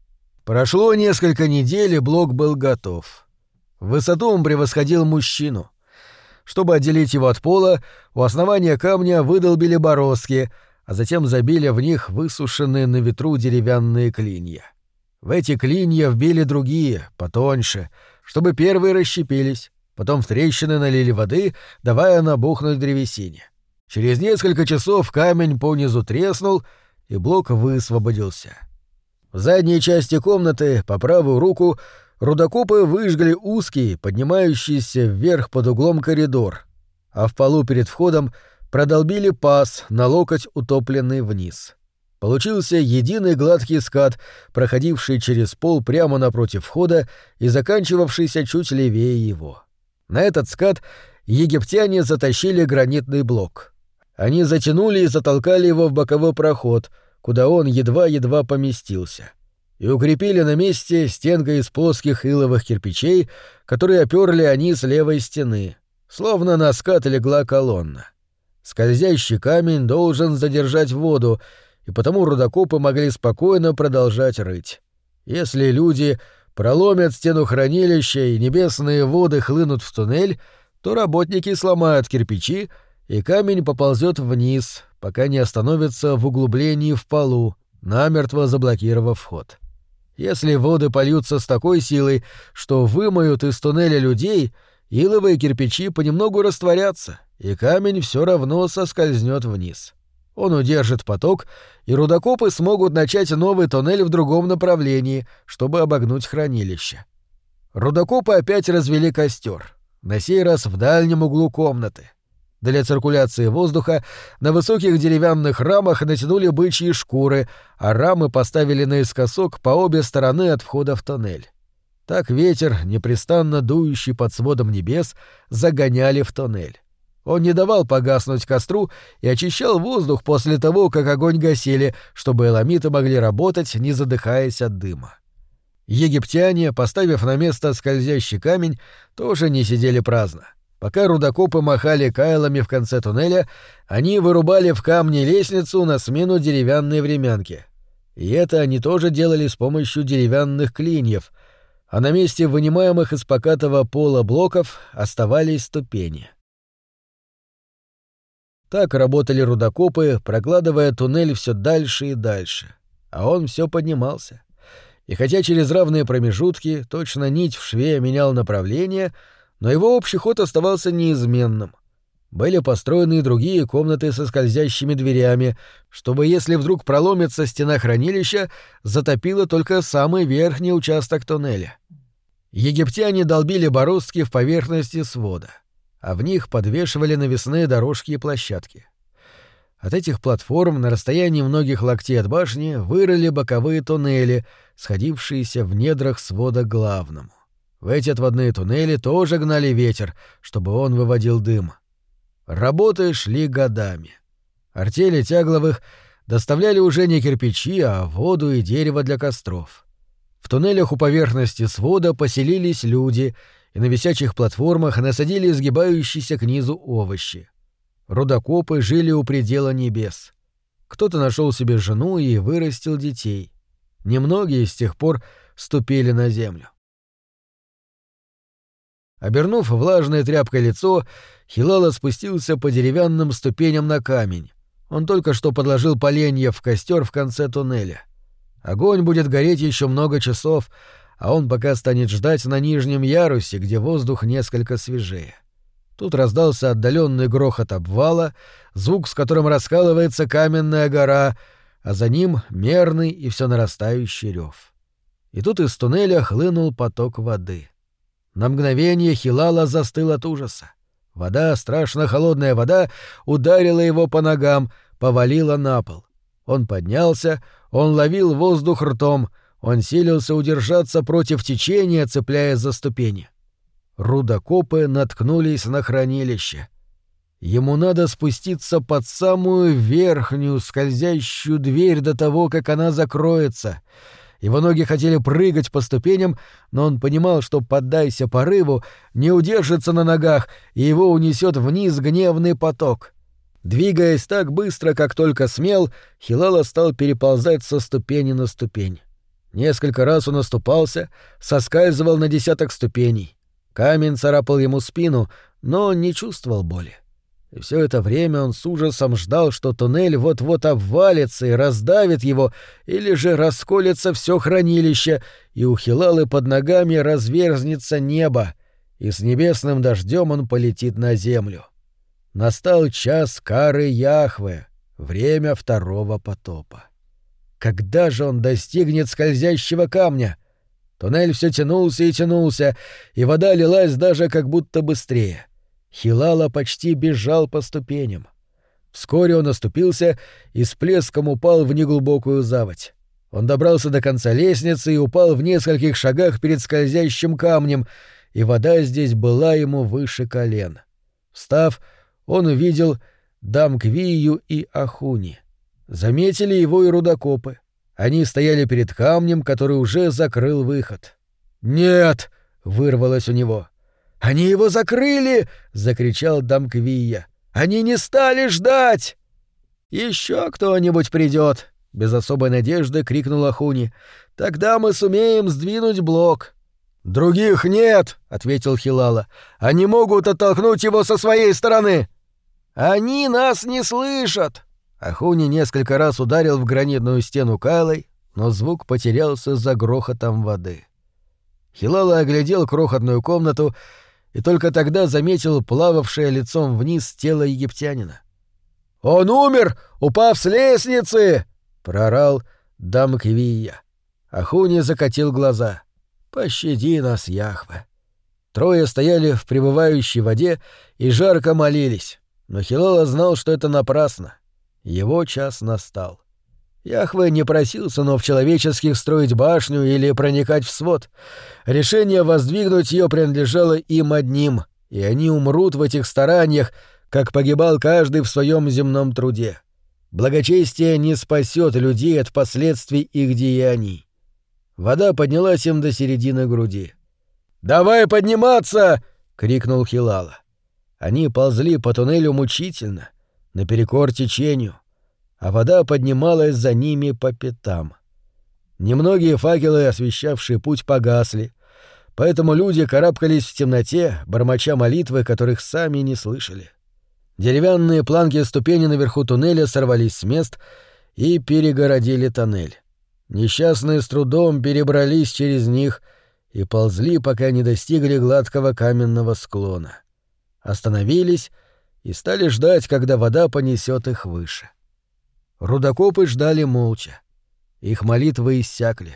S1: Прошло несколько недель, и блок был готов. В высоту он превосходил мужчину. Чтобы отделить его от пола, у основания камня выдолбили бороздки, а затем забили в них высушенные на ветру деревянные клинья. В эти клинья вбили другие, потоньше, чтобы первые расщепились, потом в трещины налили воды, давая набухнуть древесине. Через несколько часов камень понизу треснул, и блок высвободился. В задней части комнаты, по правую руку, рудокопы выжгли узкий, поднимающийся вверх под углом коридор, а в полу перед входом продолбили паз на локоть, утопленный вниз. Получился единый гладкий скат, проходивший через пол прямо напротив входа и заканчивавшийся чуть левее его. На этот скат египтяне затащили гранитный блок. Они затянули и затолкали его в боковой проход, куда он едва-едва поместился, и укрепили на месте стенкой из плоских иловых кирпичей, которые оперли они с левой стены, словно на скат легла колонна. Скользящий камень должен задержать воду, и потому рудокопы могли спокойно продолжать рыть. Если люди проломят стену хранилища и небесные воды хлынут в туннель, то работники сломают кирпичи, и камень поползет вниз, пока не остановится в углублении в полу, намертво заблокировав вход. Если воды польются с такой силой, что вымоют из туннеля людей, иловые кирпичи понемногу растворятся, и камень все равно соскользнет вниз. Он удержит поток, и рудокопы смогут начать новый туннель в другом направлении, чтобы обогнуть хранилище. Рудокопы опять развели костер, на сей раз в дальнем углу комнаты. Для циркуляции воздуха на высоких деревянных рамах натянули бычьи шкуры, а рамы поставили наискосок по обе стороны от входа в тоннель. Так ветер, непрестанно дующий под сводом небес, загоняли в тоннель. Он не давал погаснуть костру и очищал воздух после того, как огонь гасили, чтобы эламиты могли работать, не задыхаясь от дыма. Египтяне, поставив на место скользящий камень, тоже не сидели праздно. Пока рудокопы махали кайлами в конце туннеля, они вырубали в камне лестницу на смену деревянной времянке. И это они тоже делали с помощью деревянных клиньев, а на месте вынимаемых из покатого пола блоков оставались ступени. Так работали рудокопы, прокладывая туннель все дальше и дальше. А он все поднимался. И хотя через равные промежутки точно нить в шве менял направление, но его общий ход оставался неизменным. Были построены и другие комнаты со скользящими дверями, чтобы, если вдруг проломится стена хранилища, затопило только самый верхний участок туннеля. Египтяне долбили бороздки в поверхности свода, а в них подвешивали навесные дорожки и площадки. От этих платформ на расстоянии многих локтей от башни вырыли боковые туннели, сходившиеся в недрах свода к главному. В эти отводные туннели тоже гнали ветер, чтобы он выводил дым. Работы шли годами. Артели Тягловых доставляли уже не кирпичи, а воду и дерево для костров. В туннелях у поверхности свода поселились люди, и на висячих платформах насадили изгибающиеся к низу овощи. Рудокопы жили у предела небес. Кто-то нашел себе жену и вырастил детей. Немногие с тех пор ступили на землю. Обернув влажной тряпкой лицо, Хилала спустился по деревянным ступеням на камень. Он только что подложил поленья в костер в конце туннеля. Огонь будет гореть еще много часов, а он пока станет ждать на нижнем ярусе, где воздух несколько свежее. Тут раздался отдаленный грохот обвала, звук, с которым раскалывается каменная гора, а за ним мерный и все нарастающий рев. И тут из туннеля хлынул поток воды. На мгновение Хилала застыл от ужаса. Вода, страшно холодная вода, ударила его по ногам, повалила на пол. Он поднялся, он ловил воздух ртом, он силился удержаться против течения, цепляясь за ступени. Рудокопы наткнулись на хранилище. Ему надо спуститься под самую верхнюю скользящую дверь до того, как она закроется. Его ноги хотели прыгать по ступеням, но он понимал, что, поддайся порыву, не удержится на ногах, и его унесет вниз гневный поток. Двигаясь так быстро, как только смел, Хилала стал переползать со ступени на ступень. Несколько раз он оступался, соскальзывал на десяток ступеней. Камень царапал ему спину, но он не чувствовал боли. И все это время он с ужасом ждал, что туннель вот-вот обвалится и раздавит его, или же расколется все хранилище, и у Хилалы под ногами разверзнется небо, и с небесным дождем он полетит на землю. Настал час кары Яхве, время второго потопа. Когда же он достигнет скользящего камня? Туннель все тянулся и тянулся, и вода лилась даже как будто быстрее. Хилала почти бежал по ступеням. Вскоре он оступился и с плеском упал в неглубокую заводь. Он добрался до конца лестницы и упал в нескольких шагах перед скользящим камнем, и вода здесь была ему выше колен. Встав, он увидел Дамквию и Ахуни. Заметили его и рудокопы. Они стояли перед камнем, который уже закрыл выход. «Нет!» — вырвалось у него. «Они его закрыли!» — закричал Дамквия. «Они не стали ждать!» «Еще кто-нибудь придет!» — без особой надежды крикнул Ахуни. «Тогда мы сумеем сдвинуть блок». «Других нет!» — ответил Хилала. «Они могут оттолкнуть его со своей стороны!» «Они нас не слышат!» Ахуни несколько раз ударил в гранитную стену кайлой, но звук потерялся за грохотом воды. Хилала оглядел крохотную комнату и только тогда заметил плававшее лицом вниз тело египтянина. «Он умер, упав с лестницы!» — прорал Дамквия. Ахуни закатил глаза. «Пощади нас, Яхве!» Трое стояли в пребывающей воде и жарко молились, но Хилала знал, что это напрасно. Его час настал. Яхве не просил сынов человеческих строить башню или проникать в свод. Решение воздвигнуть ее принадлежало им одним, и они умрут в этих стараниях, как погибал каждый в своем земном труде. Благочестие не спасет людей от последствий их деяний. Вода поднялась им до середины груди. «Давай подниматься!» — крикнул Хилала. Они ползли по туннелю мучительно, наперекор течению, а вода поднималась за ними по пятам. Немногие факелы, освещавшие путь, погасли, поэтому люди карабкались в темноте, бормоча молитвы, которых сами не слышали. Деревянные планки ступени наверху туннеля сорвались с мест и перегородили тоннель. Несчастные с трудом перебрались через них и ползли, пока не достигли гладкого каменного склона. Остановились и стали ждать, когда вода понесет их выше. Рудокопы ждали молча. Их молитвы иссякли.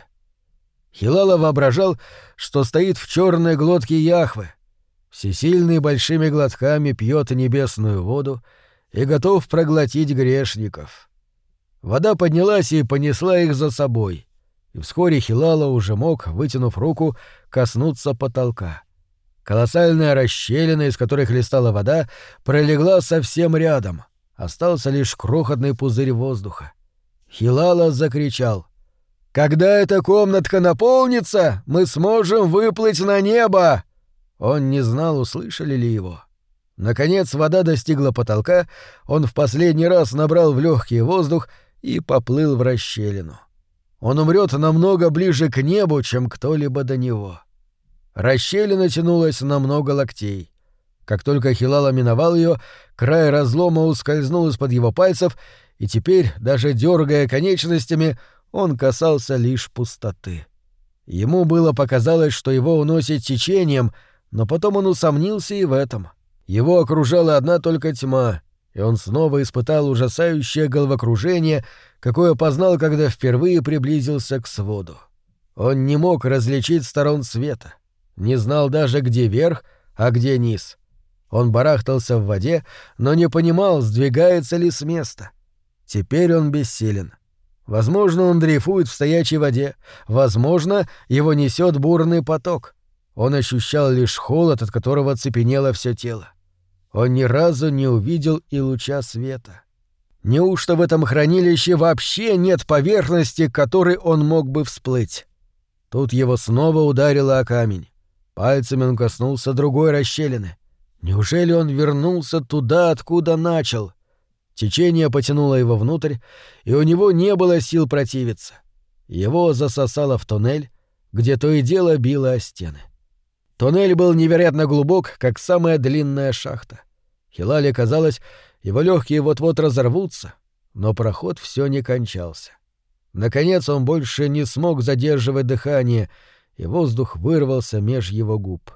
S1: Хилала воображал, что стоит в черной глотке Яхве, всесильный большими глотками пьет небесную воду и готов проглотить грешников. Вода поднялась и понесла их за собой, и вскоре Хилала уже мог, вытянув руку, коснуться потолка. Колоссальная расщелина, из которой хлестала вода, пролегла совсем рядом. Остался лишь крохотный пузырь воздуха. Хилала закричал: «Когда эта комнатка наполнится, мы сможем выплыть на небо!» Он не знал, услышали ли его. Наконец вода достигла потолка, он в последний раз набрал в легкий воздух и поплыл в расщелину. Он умрет намного ближе к небу, чем кто-либо до него. Расщелина тянулась на много локтей. Как только Хилала миновал ее, край разлома ускользнул из-под его пальцев, и теперь, даже дергая конечностями, он касался лишь пустоты. Ему было показалось, что его уносит течением, но потом он усомнился и в этом. Его окружала одна только тьма, и он снова испытал ужасающее головокружение, какое познал, когда впервые приблизился к своду. Он не мог различить сторон света, не знал даже, где верх, а где низ. Он барахтался в воде, но не понимал, сдвигается ли с места. Теперь он бессилен. Возможно, он дрейфует в стоячей воде, возможно, его несет бурный поток. Он ощущал лишь холод, от которого цепенело все тело. Он ни разу не увидел и луча света. Неужто в этом хранилище вообще нет поверхности, к которой он мог бы всплыть? Тут его снова ударило о камень. Пальцами он коснулся другой расщелины. Неужели он вернулся туда, откуда начал? Течение потянуло его внутрь, и у него не было сил противиться. Его засосало в туннель, где то и дело било о стены. Туннель был невероятно глубок, как самая длинная шахта. Хилале казалось, его легкие вот-вот разорвутся, но проход все не кончался. Наконец он больше не смог задерживать дыхание, и воздух вырвался меж его губ.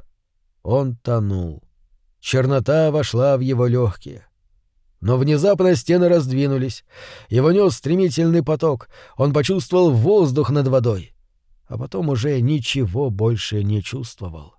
S1: Он тонул. Чернота вошла в его легкие. Но внезапно стены раздвинулись. Его нес стремительный поток. Он почувствовал воздух над водой. А потом уже ничего больше не чувствовал.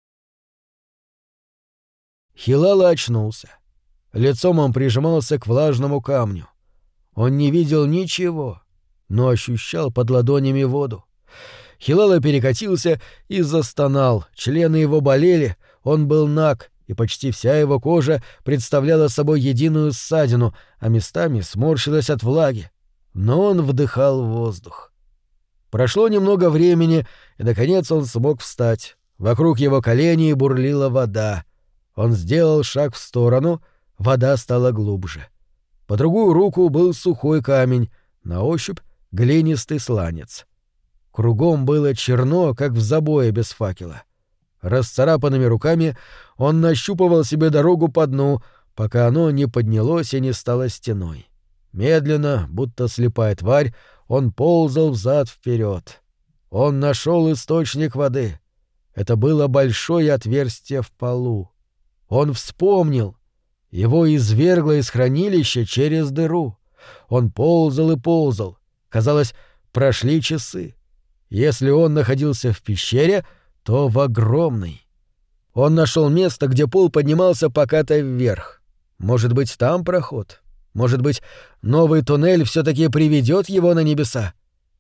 S1: Хилала очнулся. Лицом он прижимался к влажному камню. Он не видел ничего, но ощущал под ладонями воду. Хилала перекатился и застонал, члены его болели, он был наг, и почти вся его кожа представляла собой единую ссадину, а местами сморщилась от влаги. Но он вдыхал воздух. Прошло немного времени, и, наконец, он смог встать. Вокруг его коленей бурлила вода. Он сделал шаг в сторону, вода стала глубже. По другую руку был сухой камень, на ощупь глинистый сланец. Кругом было черно, как в забое без факела. Расцарапанными руками он нащупывал себе дорогу по дну, пока оно не поднялось и не стало стеной. Медленно, будто слепая тварь, он ползал взад-вперед. Он нашел источник воды. Это было большое отверстие в полу. Он вспомнил. Его извергло из хранилища через дыру. Он ползал и ползал. Казалось, прошли часы. Если он находился в пещере, то в огромной. Он нашел место, где пол поднимался покато вверх. Может быть, там проход? Может быть, новый туннель все-таки приведет его на небеса?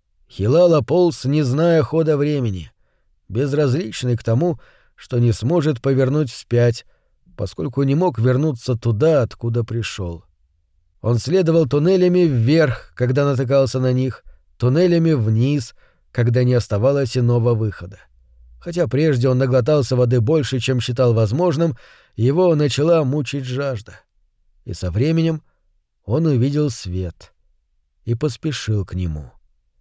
S1: Хилала полз, не зная хода времени, безразличный к тому, что не сможет повернуть вспять, поскольку не мог вернуться туда, откуда пришел. Он следовал туннелями вверх, когда натыкался на них, туннелями вниз, когда не оставалось иного выхода. Хотя прежде он наглотался воды больше, чем считал возможным, его начала мучить жажда. И со временем он увидел свет и поспешил к нему.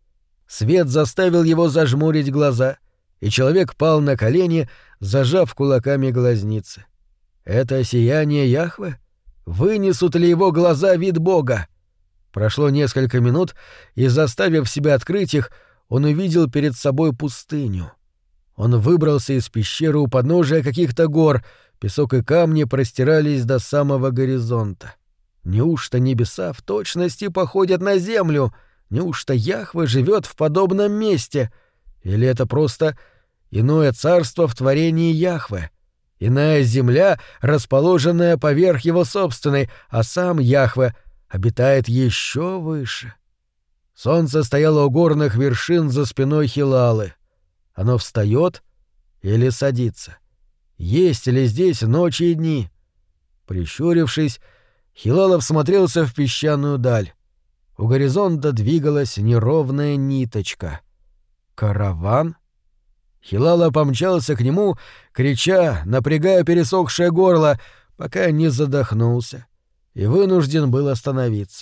S1: Свет заставил его зажмурить глаза, и человек пал на колени, зажав кулаками глазницы. Это сияние Яхве? Вынесут ли его глаза вид Бога? Прошло несколько минут, и, заставив себя открыть их, он увидел перед собой пустыню. Он выбрался из пещеры у подножия каких-то гор, песок и камни простирались до самого горизонта. Неужто небеса в точности походят на землю? Неужто Яхве живет в подобном месте? Или это просто иное царство в творении Яхве? Иная земля, расположенная поверх его собственной, а сам Яхве обитает еще выше. Солнце стояло у горных вершин за спиной Хилалы. Оно встает или садится? Есть ли здесь ночи и дни? Прищурившись, Хилала всмотрелся в песчаную даль. У горизонта двигалась неровная ниточка. Караван? Хилала помчался к нему, крича, напрягая пересохшее горло, пока не задохнулся, и вынужден был остановиться.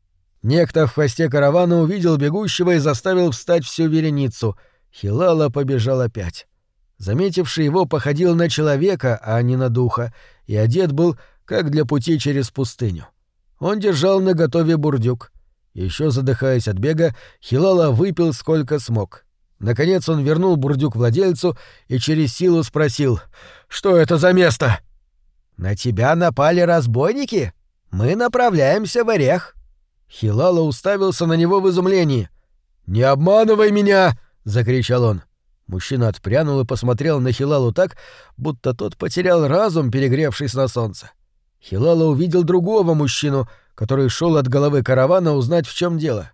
S1: Некто в хвосте каравана увидел бегущего и заставил встать всю вереницу. Хилала побежал опять. Заметивший его походил на человека, а не на духа, и одет был, как для пути через пустыню. Он держал наготове бурдюк. Еще задыхаясь от бега, Хилала выпил сколько смог. Наконец он вернул бурдюк владельцу и через силу спросил: «Что это за место?» «На тебя напали разбойники? Мы направляемся в Орех». Хилала уставился на него в изумлении. «Не обманывай меня!» — закричал он. Мужчина отпрянул и посмотрел на Хилалу так, будто тот потерял разум, перегревшись на солнце. Хилала увидел другого мужчину, который шел от головы каравана узнать, в чем дело.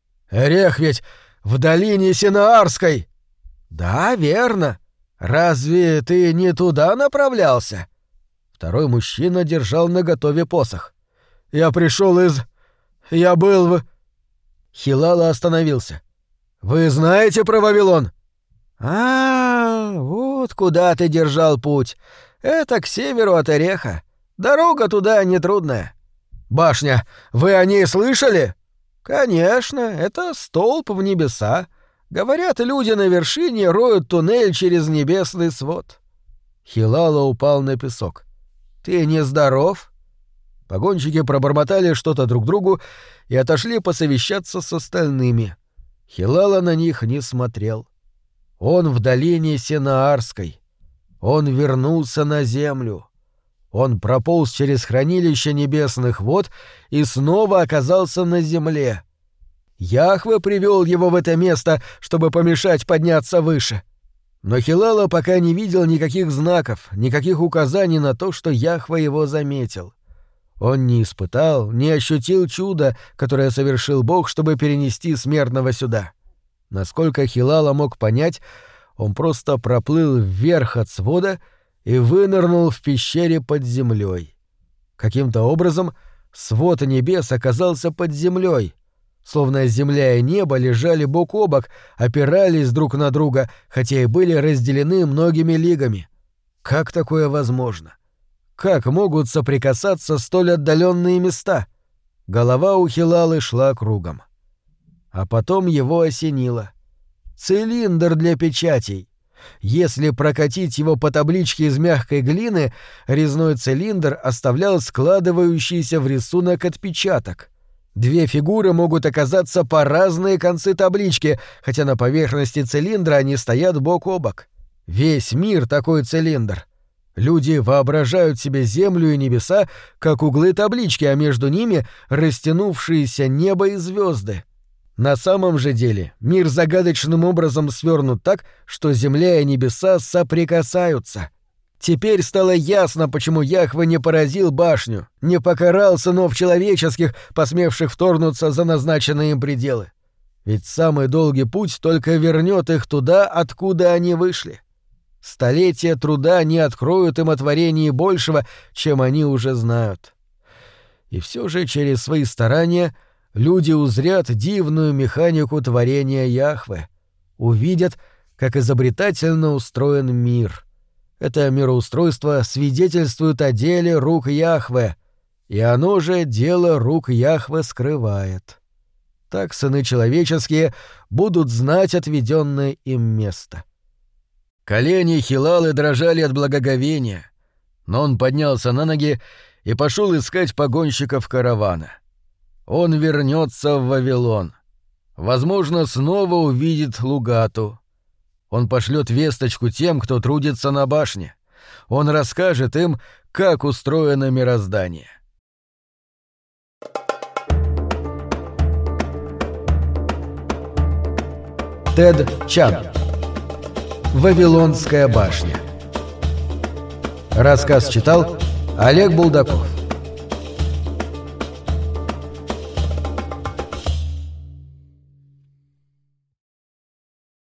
S1: «Орех ведь в долине Синаарской!» «Да, верно. Разве ты не туда направлялся?» Второй мужчина держал наготове посох. «Я был в...» Хилала остановился. «Вы знаете про Вавилон?» Вот куда ты держал путь. Это к северу от Ореха. Дорога туда нетрудная». «Башня, вы о ней слышали?» «Конечно, это столб в небеса. Говорят, люди на вершине роют туннель через небесный свод». Хилала упал на песок. «Ты нездоров?» Погонщики пробормотали что-то друг другу и отошли посовещаться с остальными. Хилала на них не смотрел. Он в долине Синаарской. Он вернулся на землю. Он прополз через хранилище небесных вод и снова оказался на земле. Яхве привел его в это место, чтобы помешать подняться выше. Но Хилала пока не видел никаких знаков, никаких указаний на то, что Яхве его заметил. Он не испытал, не ощутил чуда, которое совершил Бог, чтобы перенести смертного сюда. Насколько Хилала мог понять, он просто проплыл вверх от свода и вынырнул в пещере под землей. Каким-то образом свод небес оказался под землей, словно земля и небо лежали бок о бок, опирались друг на друга, хотя и были разделены многими лигами. Как такое возможно? Как могут соприкасаться столь отдаленные места? Голова у Хилалы шла кругом. А потом его осенило. Цилиндр для печатей. Если прокатить его по табличке из мягкой глины, резной цилиндр оставлял складывающийся в рисунок отпечаток. Две фигуры могут оказаться по разные концы таблички, хотя на поверхности цилиндра они стоят бок о бок. Весь мир такой цилиндр. Люди воображают себе землю и небеса, как углы таблички, а между ними растянувшиеся небо и звезды. На самом же деле мир загадочным образом свернут так, что земля и небеса соприкасаются. Теперь стало ясно, почему Яхве не поразил башню, не покарал сынов человеческих, посмевших вторгнуться за назначенные им пределы. Ведь самый долгий путь только вернет их туда, откуда они вышли. Столетия труда не откроют им о творении большего, чем они уже знают. И все же через свои старания люди узрят дивную механику творения Яхве, увидят, как изобретательно устроен мир. Это мироустройство свидетельствует о деле рук Яхве, и оно же дело рук Яхве скрывает. Так сыны человеческие будут знать отведенное им место. Колени Хилалы дрожали от благоговения, но он поднялся на ноги и пошел искать погонщиков каравана. Он вернется в Вавилон. Возможно, снова увидит Лугату. Он пошлет весточку тем, кто трудится на башне. Он расскажет им, как устроено мироздание. Тед Чан. «Вавилонская башня». Рассказ читал Олег Булдаков.